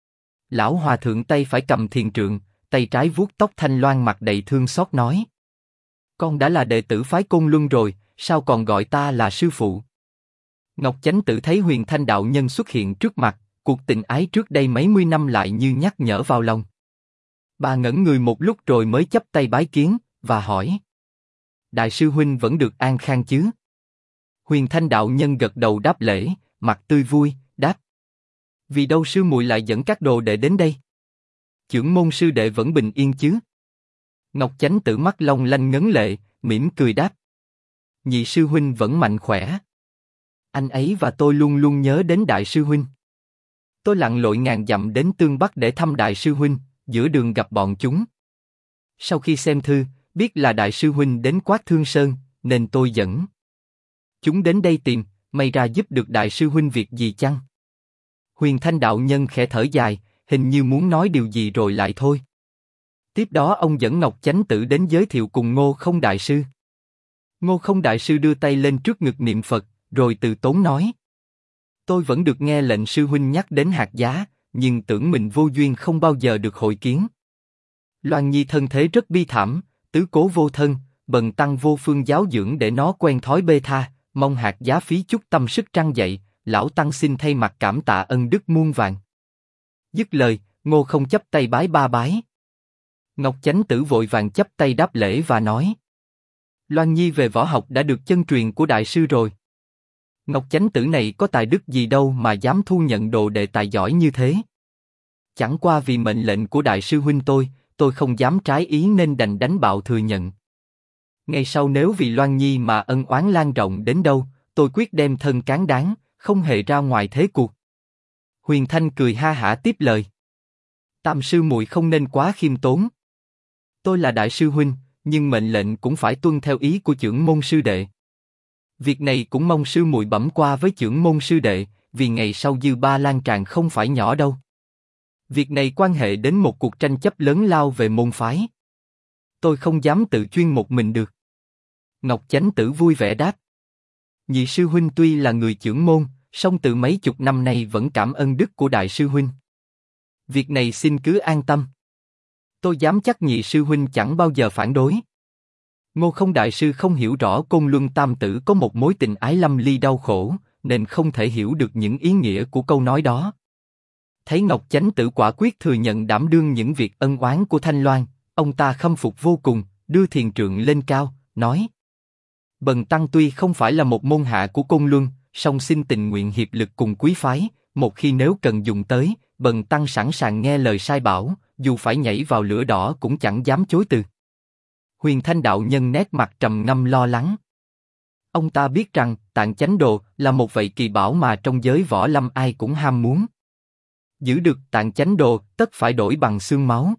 Lão hòa thượng tay phải cầm thiền trượng, tay trái vuốt tóc Thanh Loan mặt đầy thương xót nói: Con đã là đệ tử phái Côn Luân rồi, sao còn gọi ta là sư phụ? Ngọc Chánh Tử thấy Huyền Thanh đạo nhân xuất hiện trước mặt, cuộc tình ái trước đây mấy mươi năm lại như nhắc nhở vào lòng. Bà ngẩn người một lúc rồi mới chắp tay bái kiến và hỏi: Đại sư huynh vẫn được an khang chứ? Huyền Thanh đạo nhân gật đầu đáp lễ, mặt tươi vui, đáp: Vì đâu sư muội lại dẫn các đồ đệ đến đây? Chưởng môn sư đệ vẫn bình yên chứ? Ngọc Chánh Tử mắt long lanh ngấn lệ, mỉm cười đáp: Nhị sư huynh vẫn mạnh khỏe. Anh ấy và tôi luôn luôn nhớ đến đại sư huynh. Tôi lặn lội ngàn dặm đến Tương Bắc để thăm đại sư huynh, giữa đường gặp bọn chúng. Sau khi xem thư, biết là đại sư huynh đến Quát Thương Sơn, nên tôi dẫn chúng đến đây tìm, may ra giúp được đại sư huynh việc gì chăng? Huyền Thanh đạo nhân khẽ thở dài, hình như muốn nói điều gì rồi lại thôi. Tiếp đó ông dẫn Ngọc Chánh Tử đến giới thiệu cùng Ngô Không đại sư. Ngô Không đại sư đưa tay lên trước ngực niệm Phật, rồi từ tốn nói: Tôi vẫn được nghe lệnh sư huynh nhắc đến hạt giá, nhưng tưởng mình vô duyên không bao giờ được hội kiến. Loan Nhi thân thế rất bi thảm, tứ cố vô thân, bần tăng vô phương giáo dưỡng để nó quen thói bê tha, mong hạt giá phí chút tâm sức trăng dậy, lão tăng xin thay mặt cảm tạ ân đức muôn vàn. Dứt lời, Ngô Không chắp tay bái ba bái. Ngọc Chánh Tử vội vàng chắp tay đáp lễ và nói: Loan Nhi về võ học đã được chân truyền của đại sư rồi. Ngọc Chánh Tử này có tài đức gì đâu mà dám thu nhận đồ đệ tài giỏi như thế. Chẳng qua vì mệnh lệnh của đại sư huynh tôi không dám trái ý nên đành đánh bạo thừa nhận. Ngày sau nếu vì Loan Nhi mà ân oán lan rộng đến đâu, tôi quyết đem thân cán đáng, không hề ra ngoài thế cuộc. Huyền Thanh cười ha hả tiếp lời. Tam sư muội không nên quá khiêm tốn. Tôi là đại sư huynh, nhưng mệnh lệnh cũng phải tuân theo ý của chưởng môn sư đệ. Việc này cũng mong sư muội bẩm qua với chưởng môn sư đệ, vì ngày sau dư ba lan tràn không phải nhỏ đâu. Việc này quan hệ đến một cuộc tranh chấp lớn lao về môn phái. Tôi không dám tự chuyên một mình được. Ngọc Chánh Tử vui vẻ đáp. Nhị sư huynh tuy là người chưởng môn, song từ mấy chục năm nay vẫn cảm ơn đức của đại sư huynh. Việc này xin cứ an tâm. Tôi dám chắc nhị sư huynh chẳng bao giờ phản đối. Ngô Không đại sư không hiểu rõ Côn Luân Tam Tử có một mối tình ái lâm ly đau khổ, nên không thể hiểu được những ý nghĩa của câu nói đó. Thấy Ngọc Chánh Tử quả quyết thừa nhận đảm đương những việc ân oán của Thanh Loan, ông ta khâm phục vô cùng, đưa thiền trượng lên cao, nói: Bần tăng tuy không phải là một môn hạ của Côn Luân, song xin tình nguyện hiệp lực cùng quý phái, một khi nếu cần dùng tới, bần tăng sẵn sàng nghe lời sai bảo, dù phải nhảy vào lửa đỏ cũng chẳng dám chối từ. Huyền Thanh đạo nhân nét mặt trầm ngâm lo lắng. Ông ta biết rằng Tạng Chánh Đồ là một vậy kỳ bảo mà trong giới võ lâm ai cũng ham muốn. Giữ được Tạng Chánh Đồ tất phải đổi bằng xương máu.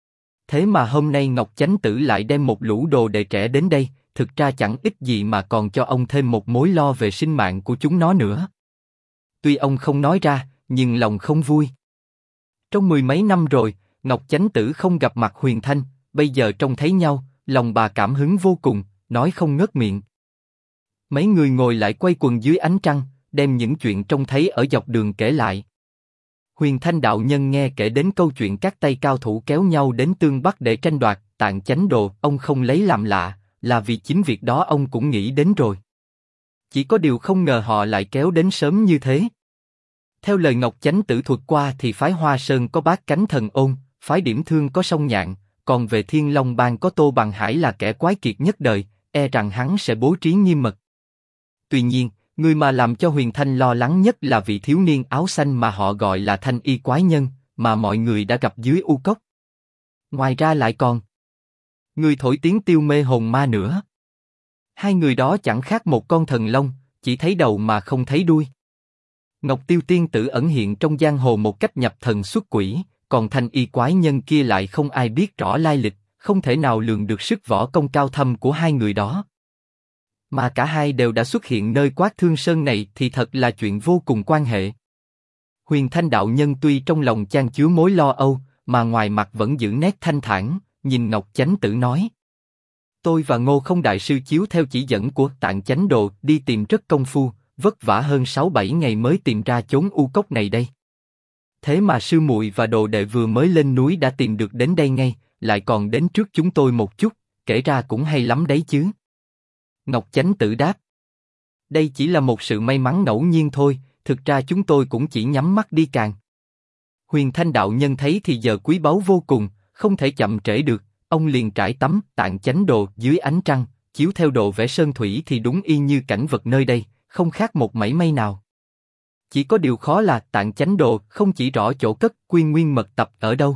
Thế mà hôm nay Ngọc Chánh Tử lại đem một lũ đồ đệ trẻ đến đây, thực ra chẳng ích gì mà còn cho ông thêm một mối lo về sinh mạng của chúng nó nữa. Tuy ông không nói ra, nhưng lòng không vui. Trong mười mấy năm rồi, Ngọc Chánh Tử không gặp mặt Huyền Thanh, bây giờ trông thấy nhau, lòng bà cảm hứng vô cùng, nói không ngớt miệng. Mấy người ngồi lại quay quần dưới ánh trăng, đem những chuyện trông thấy ở dọc đường kể lại. Huyền Thanh đạo nhân nghe kể đến câu chuyện các tay cao thủ kéo nhau đến Tương Bắc để tranh đoạt Tạng Chánh Đồ, ông không lấy làm lạ, là vì chính việc đó ông cũng nghĩ đến rồi. Chỉ có điều không ngờ họ lại kéo đến sớm như thế. Theo lời Ngọc Chánh Tử thuật qua thì phái Hoa Sơn có Bát Cánh Thần Ôn, phái Điểm Thương có Song Nhạn, còn về Thiên Long Bang có Tô Bằng Hải là kẻ quái kiệt nhất đời, e rằng hắn sẽ bố trí nghiêm mật. Tuy nhiên, người mà làm cho Huyền Thanh lo lắng nhất là vị thiếu niên áo xanh mà họ gọi là Thanh Y Quái Nhân, mà mọi người đã gặp dưới U Cốc. Ngoài ra lại còn người thổi tiếng Tiêu Mê Hồn Ma nữa. Hai người đó chẳng khác một con thần long, chỉ thấy đầu mà không thấy đuôi. Ngọc Tiêu tiên tử ẩn hiện trong giang hồ một cách nhập thần xuất quỷ, còn Thanh Y Quái Nhân kia lại không ai biết rõ lai lịch, không thể nào lường được sức võ công cao thâm của hai người đó. Mà cả hai đều đã xuất hiện nơi Quát Thương Sơn này thì thật là chuyện vô cùng quan hệ. Huyền Thanh đạo nhân tuy trong lòng chan chứa mối lo âu, mà ngoài mặt vẫn giữ nét thanh thản, nhìn Ngọc Chánh Tử nói: Tôi và Ngô Không đại sư chiếu theo chỉ dẫn của Tạng Chánh Đồ đi tìm rất công phu, vất vả hơn 6-7 ngày mới tìm ra chốn U Cốc này đây. Thế mà sư muội và đồ đệ vừa mới lên núi đã tìm được đến đây ngay, lại còn đến trước chúng tôi một chút, kể ra cũng hay lắm đấy chứ. Ngọc Chánh Tử đáp: Đây chỉ là một sự may mắn ngẫu nhiên thôi, thực ra chúng tôi cũng chỉ nhắm mắt đi càng. Huyền Thanh đạo nhân thấy thì giờ quý báu vô cùng, không thể chậm trễ được, ông liền trải tấm Tạng Chánh Đồ dưới ánh trăng, chiếu theo độ vẽ sơn thủy thì đúng y như cảnh vật nơi đây, không khác một mảy may nào. Chỉ có điều khó là Tạng Chánh Đồ không chỉ rõ chỗ cất quy nguyên mật tập ở đâu.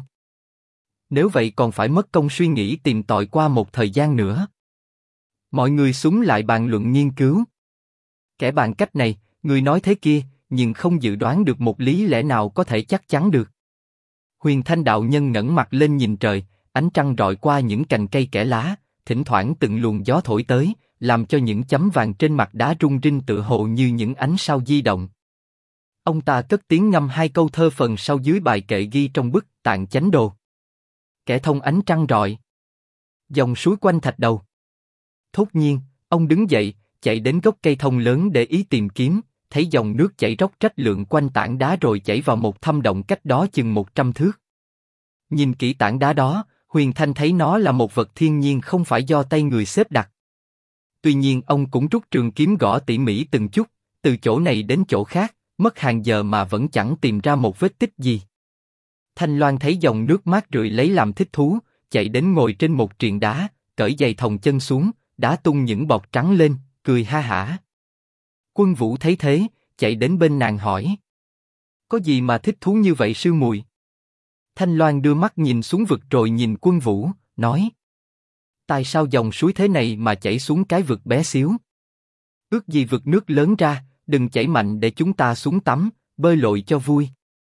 Nếu vậy còn phải mất công suy nghĩ tìm tòi qua một thời gian nữa. Mọi người súng lại bàn luận nghiên cứu. Kẻ bàn cách này, người nói thế kia, nhưng không dự đoán được một lý lẽ nào có thể chắc chắn được. Huyền Thanh đạo nhân ngẩng mặt lên nhìn trời, ánh trăng rọi qua những cành cây kẽ lá, thỉnh thoảng từng luồng gió thổi tới, làm cho những chấm vàng trên mặt đá rung rinh tựa hồ như những ánh sao di động. Ông ta cất tiếng ngâm hai câu thơ phần sau dưới bài kệ ghi trong bức Tạng Chánh Đồ. Kẻ thông ánh trăng rọi, dòng suối quanh thạch đầu. Thốt nhiên, ông đứng dậy, chạy đến gốc cây thông lớn để ý tìm kiếm, thấy dòng nước chảy róc rách lượn quanh tảng đá rồi chảy vào một thâm động cách đó chừng 100 thước. Nhìn kỹ tảng đá đó, Huyền Thanh thấy nó là một vật thiên nhiên không phải do tay người xếp đặt. Tuy nhiên ông cũng rút trường kiếm gõ tỉ mỉ từng chút, từ chỗ này đến chỗ khác, mất hàng giờ mà vẫn chẳng tìm ra một vết tích gì. Thanh Loan thấy dòng nước mát rượi lấy làm thích thú, chạy đến ngồi trên một triền đá, cởi giày thòng chân xuống, đá tung những bọt trắng lên, cười ha hả. Quân Vũ thấy thế, chạy đến bên nàng hỏi: Có gì mà thích thú như vậy sư muội? Thanh Loan đưa mắt nhìn xuống vực rồi nhìn Quân Vũ, nói: Tại sao dòng suối thế này mà chảy xuống cái vực bé xíu? ước gì vực nước lớn ra, đừng chảy mạnh để chúng ta xuống tắm, bơi lội cho vui.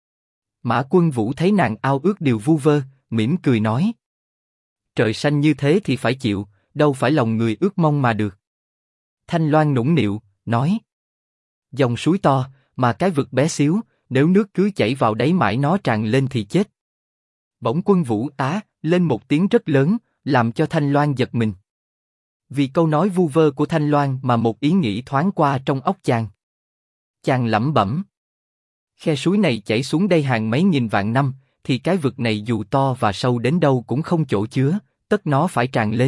Mã Quân Vũ thấy nàng ao ước điều vu vơ, mỉm cười nói. Trời xanh như thế thì phải chịu, đâu phải lòng người ước mong mà được. Thanh Loan nũng nịu, nói. Dòng suối to, mà cái vực bé xíu, nếu nước cứ chảy vào đáy mãi nó tràn lên thì chết. Bỗng Quân Vũ á lên một tiếng rất lớn, làm cho Thanh Loan giật mình. Vì câu nói vu vơ của Thanh Loan mà một ý nghĩ thoáng qua trong óc chàng. Chàng lẩm bẩm. Khe suối này chảy xuống đây hàng mấy nghìn vạn năm, thì cái vực này dù to và sâu đến đâu cũng không chỗ chứa, tất nó phải tràn lên.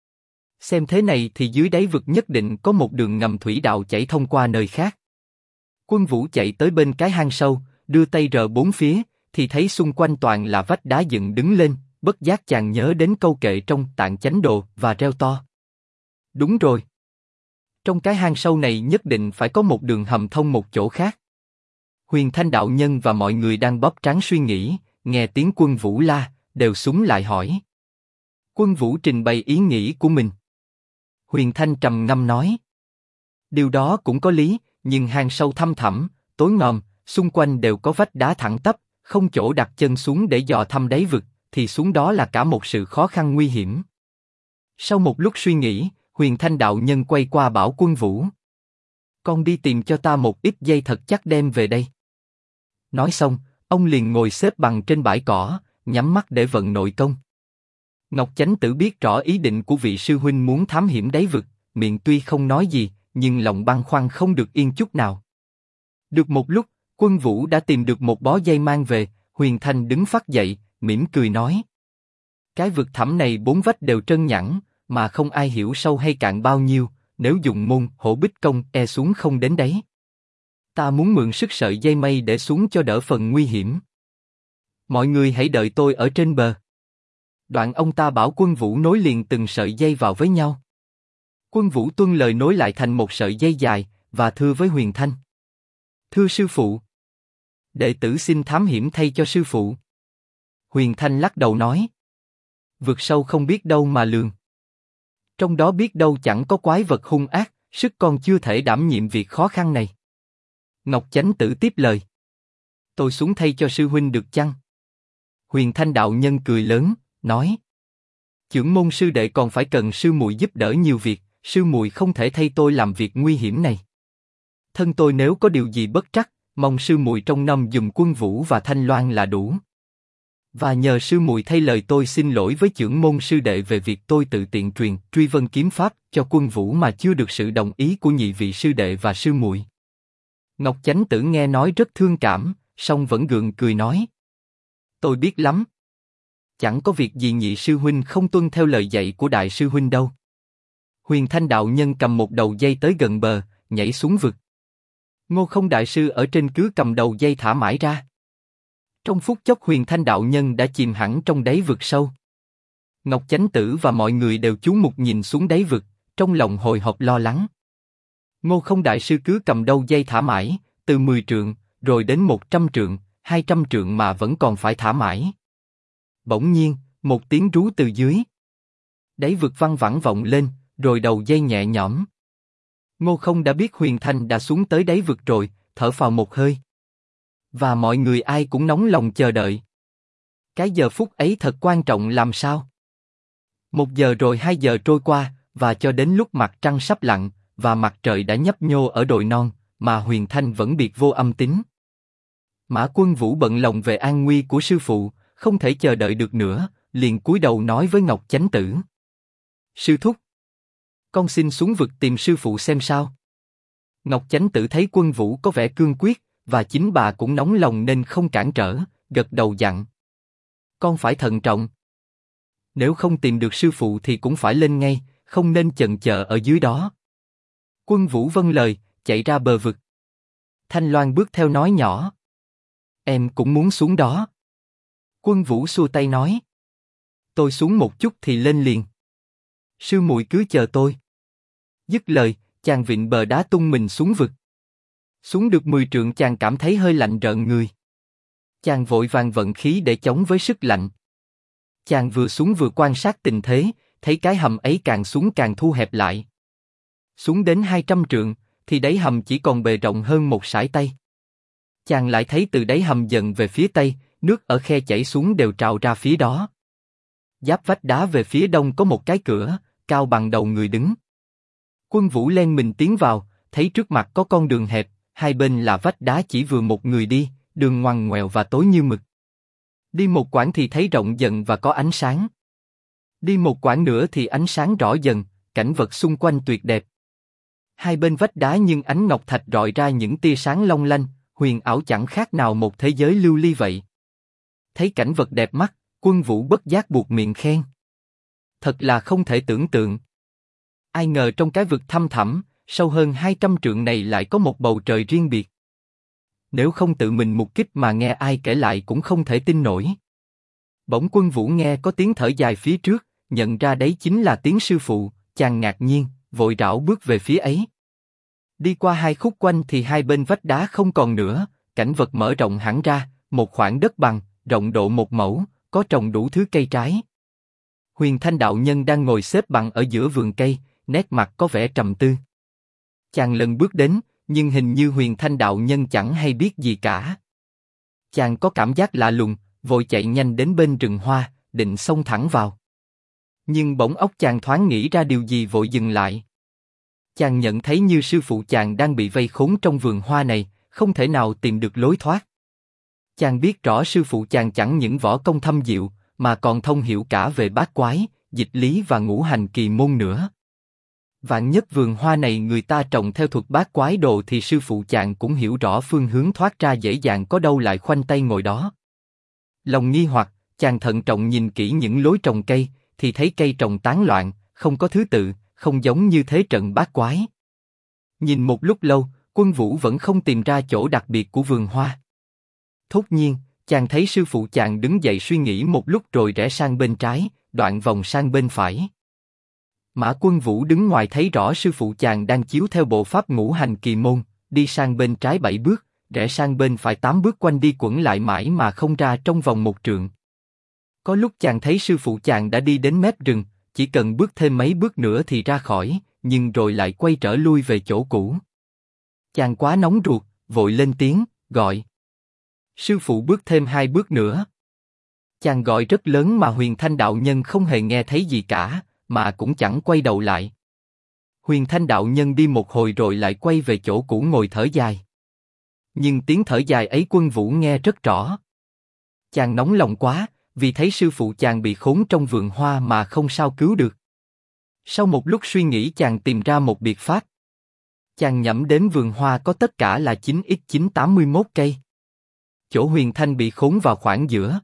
Xem thế này thì dưới đáy vực nhất định có một đường ngầm thủy đạo chảy thông qua nơi khác. Quân Vũ chạy tới bên cái hang sâu, đưa tay rờ bốn phía, thì thấy xung quanh toàn là vách đá dựng đứng lên, bất giác chàng nhớ đến câu kệ trong Tạng Chánh Đồ và reo to. Đúng rồi. Trong cái hang sâu này nhất định phải có một đường hầm thông một chỗ khác. Huyền Thanh đạo nhân và mọi người đang bóp trán suy nghĩ, nghe tiếng Quân Vũ la, đều súng lại hỏi. Quân Vũ trình bày ý nghĩ của mình. Huyền Thanh trầm ngâm nói. Điều đó cũng có lý, nhưng hang sâu thăm thẳm, tối ngòm, xung quanh đều có vách đá thẳng tắp, không chỗ đặt chân xuống để dò thăm đáy vực, thì xuống đó là cả một sự khó khăn nguy hiểm. Sau một lúc suy nghĩ, Huyền Thanh đạo nhân quay qua bảo Quân Vũ. Con đi tìm cho ta một ít dây thật chắc đem về đây. Nói xong, ông liền ngồi xếp bằng trên bãi cỏ, nhắm mắt để vận nội công. Ngọc Chánh Tử biết rõ ý định của vị sư huynh muốn thám hiểm đáy vực, miệng tuy không nói gì, nhưng lòng băn khoăn không được yên chút nào. Được một lúc, Quân Vũ đã tìm được một bó dây mang về, Huyền Thanh đứng phắt dậy, mỉm cười nói. Cái vực thẳm này bốn vách đều trơn nhẵn, mà không ai hiểu sâu hay cạn bao nhiêu, nếu dùng môn hổ bích công e xuống không đến đấy. Ta muốn mượn sức sợi dây mây để xuống cho đỡ phần nguy hiểm. Mọi người hãy đợi tôi ở trên bờ. Đoạn ông ta bảo Quân Vũ nối liền từng sợi dây vào với nhau. Quân Vũ tuân lời nối lại thành một sợi dây dài, và thưa với Huyền Thanh. Thưa sư phụ. Đệ tử xin thám hiểm thay cho sư phụ. Huyền Thanh lắc đầu nói. Vực sâu không biết đâu mà lường. Trong đó biết đâu chẳng có quái vật hung ác, sức con chưa thể đảm nhiệm việc khó khăn này. Ngọc Chánh Tử tiếp lời. Tôi xuống thay cho sư huynh được chăng? Huyền Thanh đạo nhân cười lớn, nói. Chưởng môn sư đệ còn phải cần sư muội giúp đỡ nhiều việc, sư muội không thể thay tôi làm việc nguy hiểm này. Thân tôi nếu có điều gì bất trắc, mong sư muội trông nom giùm Quân Vũ và Thanh Loan là đủ. Và nhờ sư muội thay lời tôi xin lỗi với chưởng môn sư đệ về việc tôi tự tiện truyền truy vân kiếm pháp cho Quân Vũ mà chưa được sự đồng ý của nhị vị sư đệ và sư muội. Ngọc Chánh Tử nghe nói rất thương cảm, song vẫn gượng cười nói. Tôi biết lắm. Chẳng có việc gì nhị sư huynh không tuân theo lời dạy của đại sư huynh đâu. Huyền Thanh đạo nhân cầm một đầu dây tới gần bờ, nhảy xuống vực. Ngô Không đại sư ở trên cứ cầm đầu dây thả mãi ra. Trong phút chốc Huyền Thanh đạo nhân đã chìm hẳn trong đáy vực sâu. Ngọc Chánh Tử và mọi người đều chú mục nhìn xuống đáy vực, trong lòng hồi hộp lo lắng. Ngô Không đại sư cứ cầm đầu dây thả mãi, từ 10 trượng, rồi đến 100 trượng, 200 trượng mà vẫn còn phải thả mãi. Bỗng nhiên, một tiếng rú từ dưới. Đáy vực văng vẳng vọng lên, rồi đầu dây nhẹ nhõm. Ngô Không đã biết Huyền Thanh đã xuống tới đáy vực rồi, thở phào một hơi. Và mọi người ai cũng nóng lòng chờ đợi. Cái giờ phút ấy thật quan trọng làm sao? 1 giờ rồi 2 giờ trôi qua, và cho đến lúc mặt trăng sắp lặn, và mặt trời đã nhấp nhô ở đồi non, mà Huyền Thanh vẫn biệt vô âm tín. Mã Quân Vũ bận lòng về an nguy của sư phụ, không thể chờ đợi được nữa, liền cúi đầu nói với Ngọc Chánh Tử. Sư thúc, con xin xuống vực tìm sư phụ xem sao. Ngọc Chánh Tử thấy Quân Vũ có vẻ cương quyết, và chính bà cũng nóng lòng nên không cản trở, gật đầu dặn. Con phải thận trọng. Nếu không tìm được sư phụ thì cũng phải lên ngay, không nên chần chờ ở dưới đó. Quân Vũ vâng lời, chạy ra bờ vực. Thanh Loan bước theo nói nhỏ. Em cũng muốn xuống đó. Quân Vũ xua tay nói. Tôi xuống một chút thì lên liền. Sư muội cứ chờ tôi. Dứt lời, chàng vịn bờ đá tung mình xuống vực. Xuống được 10 trượng chàng cảm thấy hơi lạnh rợn người. Chàng vội vàng vận khí để chống với sức lạnh. Chàng vừa xuống vừa quan sát tình thế, thấy cái hầm ấy càng xuống càng thu hẹp lại. Xuống đến 200 trượng, thì đáy hầm chỉ còn bề rộng hơn một sải tay. Chàng lại thấy từ đáy hầm dần về phía tây, nước ở khe chảy xuống đều trào ra phía đó. Giáp vách đá về phía đông có một cái cửa, cao bằng đầu người đứng. Quân Vũ len mình tiến vào, thấy trước mặt có con đường hẹp, hai bên là vách đá chỉ vừa một người đi, đường ngoằn ngoèo và tối như mực. Đi một quãng thì thấy rộng dần và có ánh sáng. Đi một quãng nữa thì ánh sáng rõ dần, cảnh vật xung quanh tuyệt đẹp. Hai bên vách đá nhưng ánh ngọc thạch rọi ra những tia sáng long lanh, huyền ảo chẳng khác nào một thế giới lưu ly vậy. Thấy cảnh vật đẹp mắt, Quân Vũ bất giác buột miệng khen. Thật là không thể tưởng tượng. Ai ngờ trong cái vực thăm thẳm, sâu hơn 200 trượng này lại có một bầu trời riêng biệt. Nếu không tự mình mục kích mà nghe ai kể lại cũng không thể tin nổi. Bỗng Quân Vũ nghe có tiếng thở dài phía trước, nhận ra đấy chính là tiếng sư phụ, chàng ngạc nhiên, vội rảo bước về phía ấy. Đi qua hai khúc quanh thì hai bên vách đá không còn nữa, cảnh vật mở rộng hẳn ra, một khoảng đất bằng, rộng độ 1 mẫu, có trồng đủ thứ cây trái. Huyền Thanh đạo nhân đang ngồi xếp bằng ở giữa vườn cây, nét mặt có vẻ trầm tư. Chàng lần bước đến, nhưng hình như Huyền Thanh đạo nhân chẳng hay biết gì cả. Chàng có cảm giác lạ lùng, vội chạy nhanh đến bên rừng hoa, định xông thẳng vào. Nhưng bỗng óc chàng thoáng nghĩ ra điều gì vội dừng lại. Chàng nhận thấy như sư phụ chàng đang bị vây khốn trong vườn hoa này, không thể nào tìm được lối thoát. Chàng biết rõ sư phụ chàng chẳng những võ công thâm diệu, mà còn thông hiểu cả về bát quái, dịch lý và ngũ hành kỳ môn nữa. Vạn nhất vườn hoa này người ta trồng theo thuật bát quái đồ thì sư phụ chàng cũng hiểu rõ phương hướng thoát ra dễ dàng, có đâu lại khoanh tay ngồi đó. Lòng nghi hoặc, chàng thận trọng nhìn kỹ những lối trồng cây, thì thấy cây trồng tán loạn, không có thứ tự, không giống như thế trận bát quái. Nhìn một lúc lâu, Quân Vũ vẫn không tìm ra chỗ đặc biệt của vườn hoa. Thốt nhiên, chàng thấy sư phụ chàng đứng dậy suy nghĩ một lúc rồi rẽ sang bên trái, đoạn vòng sang bên phải. Mã Quân Vũ đứng ngoài thấy rõ sư phụ chàng đang chiếu theo bộ pháp ngũ hành kỳ môn, đi sang bên trái 7 bước, rẽ sang bên phải 8 bước, quanh đi quẩn lại mãi mà không ra trong vòng 1 trượng. Có lúc chàng thấy sư phụ chàng đã đi đến mép rừng, chỉ cần bước thêm mấy bước nữa thì ra khỏi, nhưng rồi lại quay trở lui về chỗ cũ. Chàng quá nóng ruột, vội lên tiếng, gọi. Sư phụ bước thêm 2 bước nữa. Chàng gọi rất lớn mà Huyền Thanh đạo nhân không hề nghe thấy gì cả, mà cũng chẳng quay đầu lại. Huyền Thanh đạo nhân đi một hồi rồi lại quay về chỗ cũ ngồi thở dài. Nhưng tiếng thở dài ấy Quân Vũ nghe rất rõ. Chàng nóng lòng quá, vì thấy sư phụ chàng bị khốn trong vườn hoa mà không sao cứu được. Sau một lúc suy nghĩ chàng tìm ra một biện pháp. Chàng nhẩm đến vườn hoa có tất cả là 9x9 81 cây. Chỗ Huyền Thanh bị khốn vào khoảng giữa.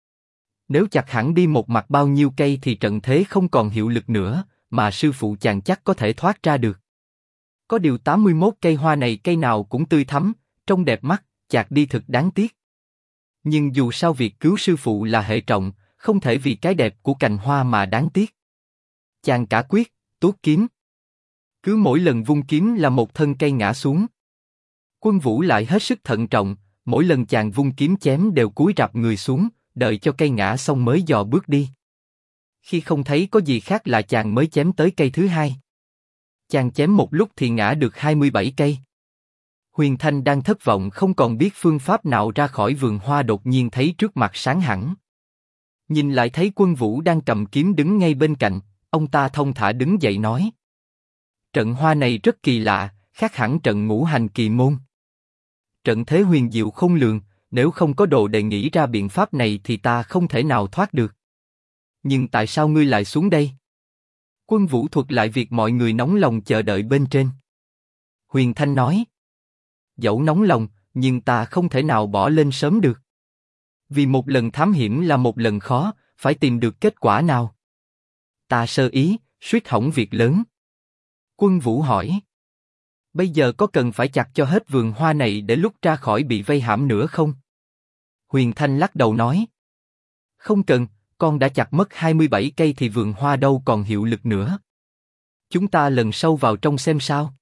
Nếu chặt hẳn đi một mặt bao nhiêu cây thì trận thế không còn hiệu lực nữa, mà sư phụ chàng chắc có thể thoát ra được. Có điều 81 cây hoa này cây nào cũng tươi thắm, trông đẹp mắt, chặt đi thật đáng tiếc. Nhưng dù sao việc cứu sư phụ là hệ trọng, không thể vì cái đẹp của cành hoa mà đáng tiếc. Chàng cả quyết, tuốt kiếm. Cứ mỗi lần vung kiếm là một thân cây ngã xuống. Quân Vũ lại hết sức thận trọng, mỗi lần chàng vung kiếm chém đều cúi rạp người xuống, đợi cho cây ngã xong mới dò bước đi. Khi không thấy có gì khác lạ chàng mới chém tới cây thứ hai. Chàng chém một lúc thì ngã được 27 cây. Huyền Thanh đang thất vọng không còn biết phương pháp nào ra khỏi vườn hoa, đột nhiên thấy trước mặt sáng hẳn. Nhìn lại thấy Quân Vũ đang cầm kiếm đứng ngay bên cạnh, ông ta thông thả đứng dậy nói. Trận hoa này rất kỳ lạ, khác hẳn trận ngũ hành kỳ môn. Trận thế huyền diệu không lường, nếu không có đồ đệ nghĩ ra biện pháp này thì ta không thể nào thoát được. Nhưng tại sao ngươi lại xuống đây? Quân Vũ thuật lại việc mọi người nóng lòng chờ đợi bên trên. Huyền Thanh nói. Dẫu nóng lòng, nhưng ta không thể nào bỏ lên sớm được. Vì một lần thám hiểm là một lần khó, phải tìm được kết quả nào. Ta sơ ý, suýt hỏng việc lớn. Quân Vũ hỏi. Bây giờ có cần phải chặt cho hết vườn hoa này để lúc ra khỏi bị vây hãm nữa không? Huyền Thanh lắc đầu nói. Không cần, con đã chặt mất 27 cây thì vườn hoa đâu còn hiệu lực nữa. Chúng ta lần sau vào trong xem sao.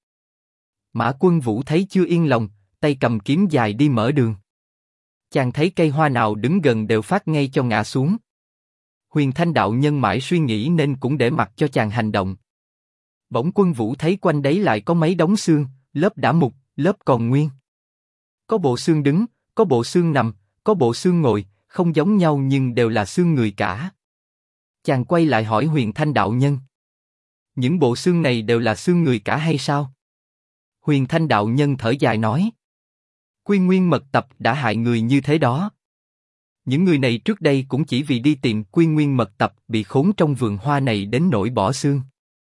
Mã Quân Vũ thấy chưa yên lòng, tay cầm kiếm dài đi mở đường. Chàng thấy cây hoa nào đứng gần đều phát ngay cho ngã xuống. Huyền Thanh đạo nhân mãi suy nghĩ nên cũng để mặc cho chàng hành động. Bỗng Quân Vũ thấy quanh đấy lại có mấy đống xương, Lớp đã mục, lớp còn nguyên. Có bộ xương đứng, có bộ xương nằm, có bộ xương ngồi, không giống nhau nhưng đều là xương người cả. Chàng quay lại hỏi Huyền Thanh đạo nhân. Những bộ xương này đều là xương người cả hay sao? Huyền Thanh đạo nhân thở dài nói. Quy Nguyên Mật Tập đã hại người như thế đó. Những người này trước đây cũng chỉ vì đi tìm Quy Nguyên Mật Tập bị khốn trong vườn hoa này đến nỗi bỏ xương.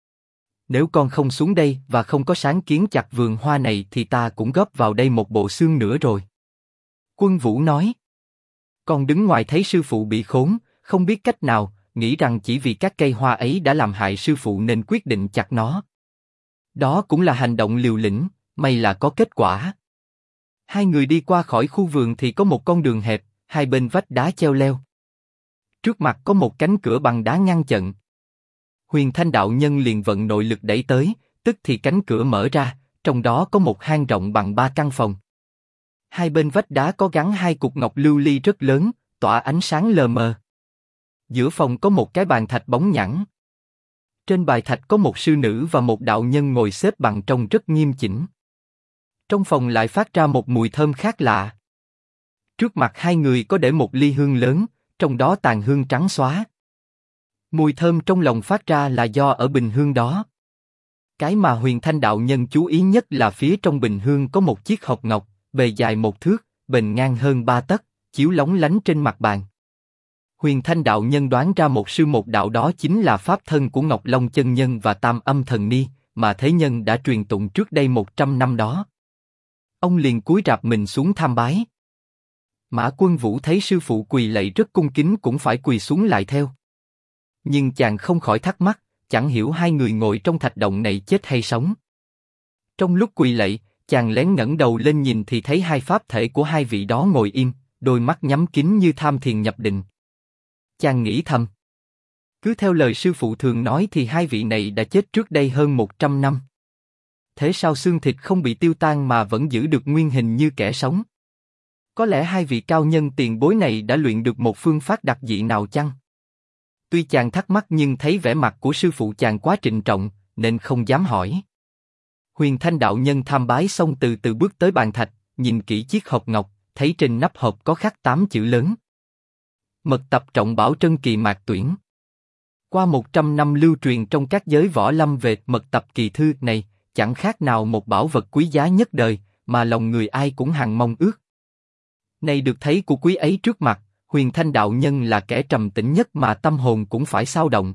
Nếu con không xuống đây và không có sáng kiến chặt vườn hoa này thì ta cũng góp vào đây một bộ xương nữa rồi. Quân Vũ nói. Con đứng ngoài thấy sư phụ bị khốn, không biết cách nào, nghĩ rằng chỉ vì các cây hoa ấy đã làm hại sư phụ nên quyết định chặt nó. Đó cũng là hành động liều lĩnh, may là có kết quả. Hai người đi qua khỏi khu vườn thì có một con đường hẹp, hai bên vách đá cheo leo. Trước mặt có một cánh cửa bằng đá ngăn chặn. Huyền Thanh đạo nhân liền vận nội lực đẩy tới, tức thì cánh cửa mở ra, trong đó có một hang rộng bằng 3 căn phòng. Hai bên vách đá có gắn 2 cục ngọc lưu ly rất lớn, tỏa ánh sáng lờ mờ. Giữa phòng có một cái bàn thạch bóng nhẵn. Trên bài thạch có một sư nữ và một đạo nhân ngồi xếp bằng trông rất nghiêm chỉnh. Trong phòng lại phát ra một mùi thơm khác lạ. Trước mặt hai người có để một ly hương lớn, trong đó tàn hương trắng xóa. Mùi thơm trong lòng phát ra là do ở bình hương đó. Cái mà Huyền Thanh đạo nhân chú ý nhất là phía trong bình hương có một chiếc hộp ngọc, bề dài 1 thước, bền ngang hơn 3 tấc, chiếu lóng lánh trên mặt bàn. Huyền Thanh đạo nhân đoán ra một sư một đạo đó chính là pháp thân của Ngọc Long chân nhân và Tam Âm thần ni, mà thế nhân đã truyền tụng trước đây 100 năm đó. Ông liền cúi rạp mình xuống tham bái. Mã Quân Vũ thấy sư phụ quỳ lạy rất cung kính cũng phải quỳ xuống lại theo. Nhưng chàng không khỏi thắc mắc, chẳng hiểu hai người ngồi trong thạch động này chết hay sống. Trong lúc quỳ lạy, chàng lén ngẩng đầu lên nhìn thì thấy hai pháp thể của hai vị đó ngồi im, đôi mắt nhắm kín như tham thiền nhập định. Chàng nghĩ thầm, cứ theo lời sư phụ thường nói thì hai vị này đã chết trước đây hơn 100 năm. Thế sao xương thịt không bị tiêu tan mà vẫn giữ được nguyên hình như kẻ sống? Có lẽ hai vị cao nhân tiền bối này đã luyện được một phương pháp đặc dị nào chăng? Tuy chàng thắc mắc nhưng thấy vẻ mặt của sư phụ chàng quá trịnh trọng, nên không dám hỏi. Huyền Thanh đạo nhân tham bái xong từ từ bước tới bàn thạch, nhìn kỹ chiếc hộp ngọc, thấy trên nắp hộp có khắc 8 chữ lớn. Mật tập trọng bảo trân kỳ mạc tuyển. Qua 100 năm lưu truyền trong các giới võ lâm về mật tập kỳ thư này, chẳng khác nào một bảo vật quý giá nhất đời, mà lòng người ai cũng hằng mong ước. Này được thấy của quý ấy trước mặt, Huyền Thanh đạo nhân là kẻ trầm tĩnh nhất mà tâm hồn cũng phải xao động.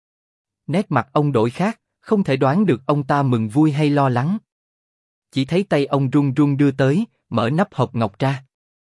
Nét mặt ông đổi khác, không thể đoán được ông ta mừng vui hay lo lắng. Chỉ thấy tay ông run run đưa tới, mở nắp hộp ngọc ra.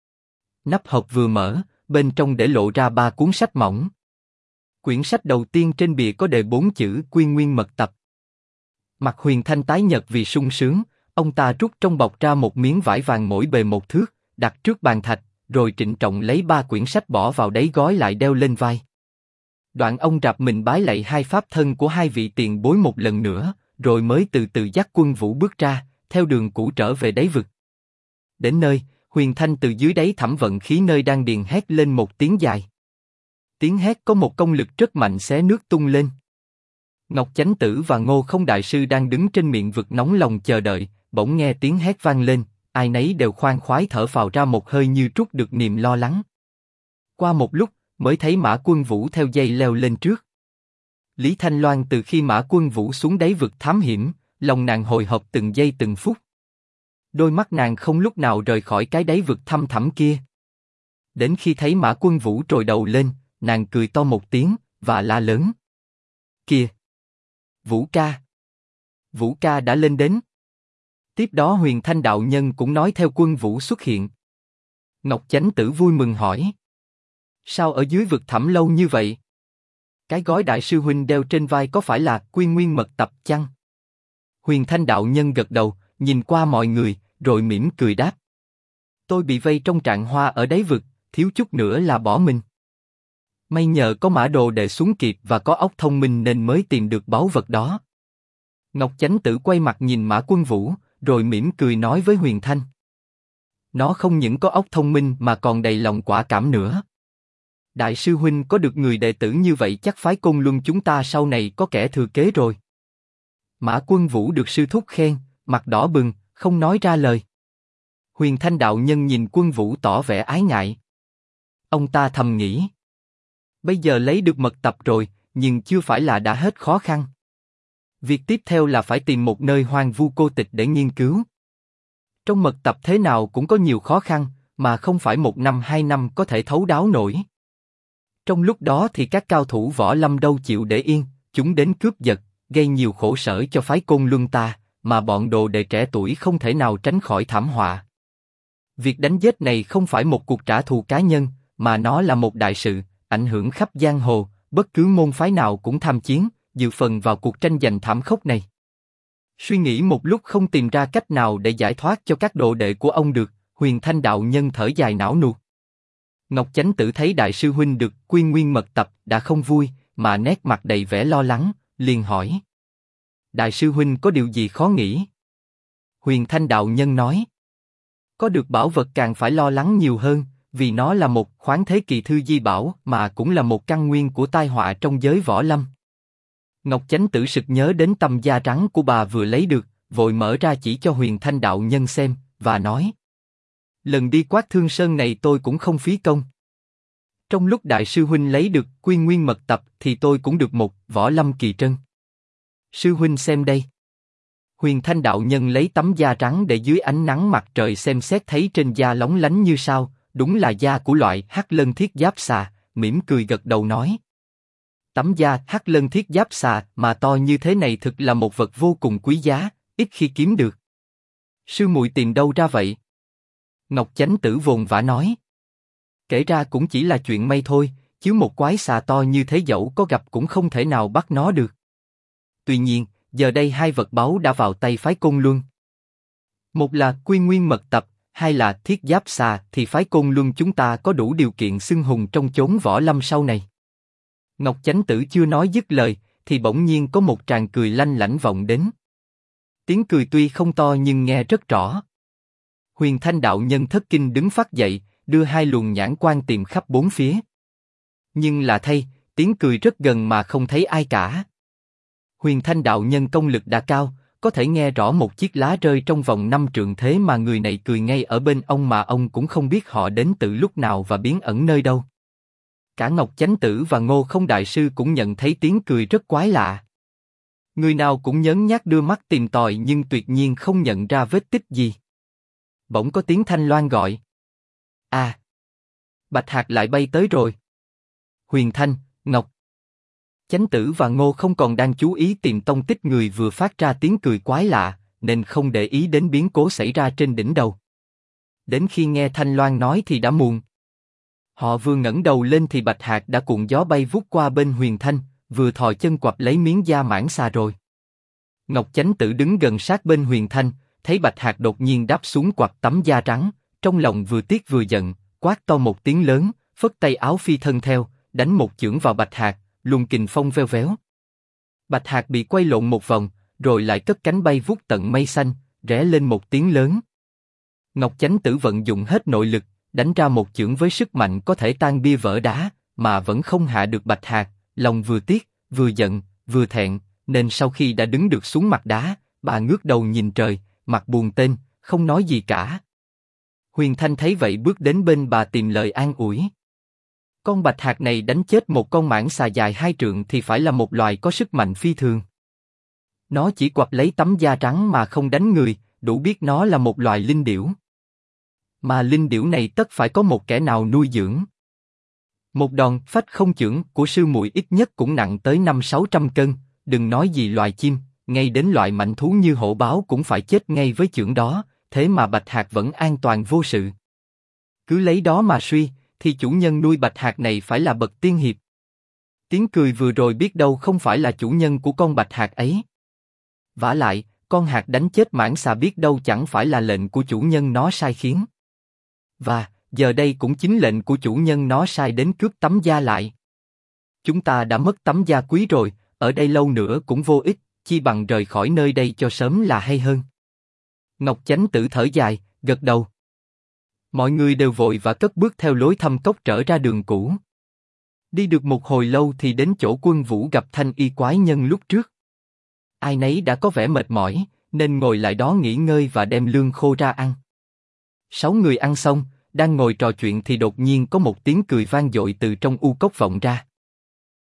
Nắp hộp vừa mở, bên trong để lộ ra 3 cuốn sách mỏng. Quyển sách đầu tiên trên bìa có đề 4 chữ Quy Nguyên Mật Tập. Mặt Huyền Thanh tái nhợt vì sung sướng, ông ta rút trong bọc ra một miếng vải vàng mỗi bề 1 thước, đặt trước bàn thạch, rồi trịnh trọng lấy 3 quyển sách bỏ vào đấy gói lại đeo lên vai. Đoạn ông rạp mình bái lạy hai pháp thân của hai vị tiền bối một lần nữa, rồi mới từ từ dắt Quân Vũ bước ra, theo đường cũ trở về đáy vực. Đến nơi, Huyền Thanh từ dưới đáy thẩm vận khí nơi đang điền hét lên một tiếng dài. Tiếng hét có một công lực rất mạnh xé nước tung lên. Ngọc Chánh Tử và Ngô Không Đại Sư đang đứng trên miệng vực nóng lòng chờ đợi, bỗng nghe tiếng hét vang lên, ai nấy đều khoan khoái thở phào ra một hơi như trút được niềm lo lắng. Qua một lúc, mới thấy Mã Quân Vũ theo dây leo lên trước. Lý Thanh Loan từ khi Mã Quân Vũ xuống đáy vực thám hiểm, lòng nàng hồi hộp từng giây từng phút. Đôi mắt nàng không lúc nào rời khỏi cái đáy vực thăm thẳm kia. Đến khi thấy Mã Quân Vũ trồi đầu lên, nàng cười to một tiếng và la lớn: "Kìa, Vũ ca! Vũ ca đã lên đến." Tiếp đó Huyền Thanh đạo nhân cũng nói theo Quân Vũ xuất hiện. Ngọc Chánh Tử vui mừng hỏi: "Sao ở dưới vực thẳm lâu như vậy? Cái gói đại sư huynh đeo trên vai có phải là Quy Nguyên Mật Tập chăng?" Huyền Thanh đạo nhân gật đầu, nhìn qua mọi người, rồi mỉm cười đáp: "Tôi bị vây trong trạng hoa ở đáy vực, thiếu chút nữa là bỏ mình. May nhờ có Mã Đồ Đệ xuống kịp và có óc thông minh nên mới tìm được báu vật đó." Ngọc Chánh Tử quay mặt nhìn Mã Quân Vũ, rồi mỉm cười nói với Huyền Thanh: "Nó không những có óc thông minh mà còn đầy lòng quả cảm nữa. Đại sư huynh có được người đệ tử như vậy chắc phái Côn Luân chúng ta sau này có kẻ thừa kế rồi." Mã Quân Vũ được sư thúc khen, mặt đỏ bừng, không nói ra lời. Huyền Thanh đạo nhân nhìn Quân Vũ tỏ vẻ ái ngại. Ông ta thầm nghĩ. Bây giờ lấy được mật tập rồi, nhưng chưa phải là đã hết khó khăn. Việc tiếp theo là phải tìm một nơi hoang vu cô tịch để nghiên cứu. Trong mật tập thế nào cũng có nhiều khó khăn, mà không phải 1 năm 2 năm có thể thấu đáo nổi. Trong lúc đó thì các cao thủ võ lâm đâu chịu để yên, chúng đến cướp giật, gây nhiều khổ sở cho phái Côn Luân ta, mà bọn đồ đệ trẻ tuổi không thể nào tránh khỏi thảm họa. Việc đánh giết này không phải một cuộc trả thù cá nhân, mà nó là một đại sự, ảnh hưởng khắp giang hồ, bất cứ môn phái nào cũng tham chiến, dự phần vào cuộc tranh giành thảm khốc này. Suy nghĩ một lúc không tìm ra cách nào để giải thoát cho các đồ đệ của ông được, Huyền Thanh đạo nhân thở dài não nuột. Ngọc Chánh Tử thấy đại sư huynh được quy nguyên mật tập đã không vui, mà nét mặt đầy vẻ lo lắng, liền hỏi: Đại sư huynh có điều gì khó nghĩ? Huyền Thanh đạo nhân nói: Có được bảo vật càng phải lo lắng nhiều hơn, vì nó là một khoáng thế kỳ thư di bảo mà cũng là một căn nguyên của tai họa trong giới võ lâm. Ngọc Chánh Tử sực nhớ đến tấm da trắng của bà vừa lấy được, vội mở ra chỉ cho Huyền Thanh đạo nhân xem, và nói: Lần đi Quát Thương Sơn này tôi cũng không phí công. Trong lúc đại sư huynh lấy được quy nguyên mật tập thì tôi cũng được một võ lâm kỳ trân. Sư huynh xem đây. Huyền Thanh đạo nhân lấy tấm da trắng để dưới ánh nắng mặt trời xem xét, thấy trên da lóng lánh như sao, đúng là da của loại Hắc Lân Thiết Giáp Xà, mỉm cười gật đầu nói: Tấm da Hắc Lân Thiết Giáp Xà mà to như thế này thực là một vật vô cùng quý giá, ít khi kiếm được. Sư muội tìm đâu ra vậy? Ngọc Chánh Tử vồn vã nói: Kể ra cũng chỉ là chuyện may thôi, chứ một quái xà to như thế dẫu có gặp cũng không thể nào bắt nó được. Tuy nhiên, giờ đây hai vật báu đã vào tay phái Côn Luân. Một là quy nguyên mật tập, hai là thiết giáp xà, thì phái Côn Luân chúng ta có đủ điều kiện xưng hùng trong chốn võ lâm sau này. Ngọc Chánh Tử chưa nói dứt lời, thì bỗng nhiên có một tràng cười lanh lảnh vọng đến. Tiếng cười tuy không to nhưng nghe rất rõ. Huyền Thanh đạo nhân thất kinh đứng phắt dậy, đưa hai luồng nhãn quan tìm khắp bốn phía. Nhưng lạ thay, tiếng cười rất gần mà không thấy ai cả. Huyền Thanh đạo nhân công lực đã cao, có thể nghe rõ một chiếc lá rơi trong vòng 5 trượng, thế mà người này cười ngay ở bên ông mà ông cũng không biết họ đến từ lúc nào và biến ẩn nơi đâu. Cả Ngọc Chánh Tử và Ngô Không đại sư cũng nhận thấy tiếng cười rất quái lạ. Người nào cũng nhớn nhác đưa mắt tìm tòi nhưng tuyệt nhiên không nhận ra vết tích gì. Bỗng có tiếng thanh loan gọi: À! Bạch Hạc lại bay tới rồi. Huyền Thanh, Ngọc Chánh Tử và Ngô Không còn đang chú ý tìm tông tích người vừa phát ra tiếng cười quái lạ, nên không để ý đến biến cố xảy ra trên đỉnh đầu. Đến khi nghe Thanh Loan nói thì đã muộn. Họ vừa ngẩng đầu lên thì Bạch Hạc đã cuộn gió bay vút qua bên Huyền Thanh, vừa thò chân quặp lấy miếng da mãng xà rồi. Ngọc Chánh Tử đứng gần sát bên Huyền Thanh, thấy Bạch Hạc đột nhiên đáp xuống quặp tấm da trắng, trong lòng vừa tiếc vừa giận, quát to một tiếng lớn, phất tay áo phi thân theo, đánh một chưởng vào Bạch Hạc, luồng kình phong veo véo. Bạch Hạc bị quay lộn một vòng, rồi lại cất cánh bay vút tận mây xanh, rẽ lên một tiếng lớn. Ngọc Chánh Tử vận dụng hết nội lực, đánh ra một chưởng với sức mạnh có thể tan bia vỡ đá, mà vẫn không hạ được Bạch Hạc. Lòng vừa tiếc, vừa giận, vừa thẹn, nên sau khi đã đứng được xuống mặt đá, bà ngước đầu nhìn trời, mặt buồn tênh, không nói gì cả. Huyền Thanh thấy vậy bước đến bên bà tìm lời an ủi. Con Bạch Hạc này đánh chết một con mãng xà dài 2 trượng thì phải là một loài có sức mạnh phi thường. Nó chỉ quặp lấy tấm da trắng mà không đánh người, đủ biết nó là một loài linh điểu. Mà linh điểu này tất phải có một kẻ nào nuôi dưỡng. Một đòn phách không chưởng của sư muội ít nhất cũng nặng tới 500-600 cân, đừng nói gì loài chim, ngay đến loại mạnh thú như hổ báo cũng phải chết ngay với chưởng đó, thế mà Bạch Hạc vẫn an toàn vô sự. Cứ lấy đó mà suy, thì chủ nhân nuôi Bạch Hạc này phải là bậc tiên hiệp. Tiếng cười vừa rồi biết đâu không phải là chủ nhân của con Bạch Hạc ấy. Vả lại, con hạc đánh chết mãng xà biết đâu chẳng phải là lệnh của chủ nhân nó sai khiến. Và, giờ đây cũng chính lệnh của chủ nhân nó sai đến cướp tấm da lại. Chúng ta đã mất tấm da quý rồi, ở đây lâu nữa cũng vô ích, chi bằng rời khỏi nơi đây cho sớm là hay hơn. Ngọc Chánh Tử thở dài, gật đầu. Mọi người đều vội và cất bước theo lối thâm cốc trở ra đường cũ. Đi được một hồi lâu thì đến chỗ Quân Vũ gặp Thanh Y quái nhân lúc trước. Ai nấy đã có vẻ mệt mỏi, nên ngồi lại đó nghỉ ngơi và đem lương khô ra ăn. 6 người ăn xong, đang ngồi trò chuyện thì đột nhiên có một tiếng cười vang dội từ trong u cốc vọng ra.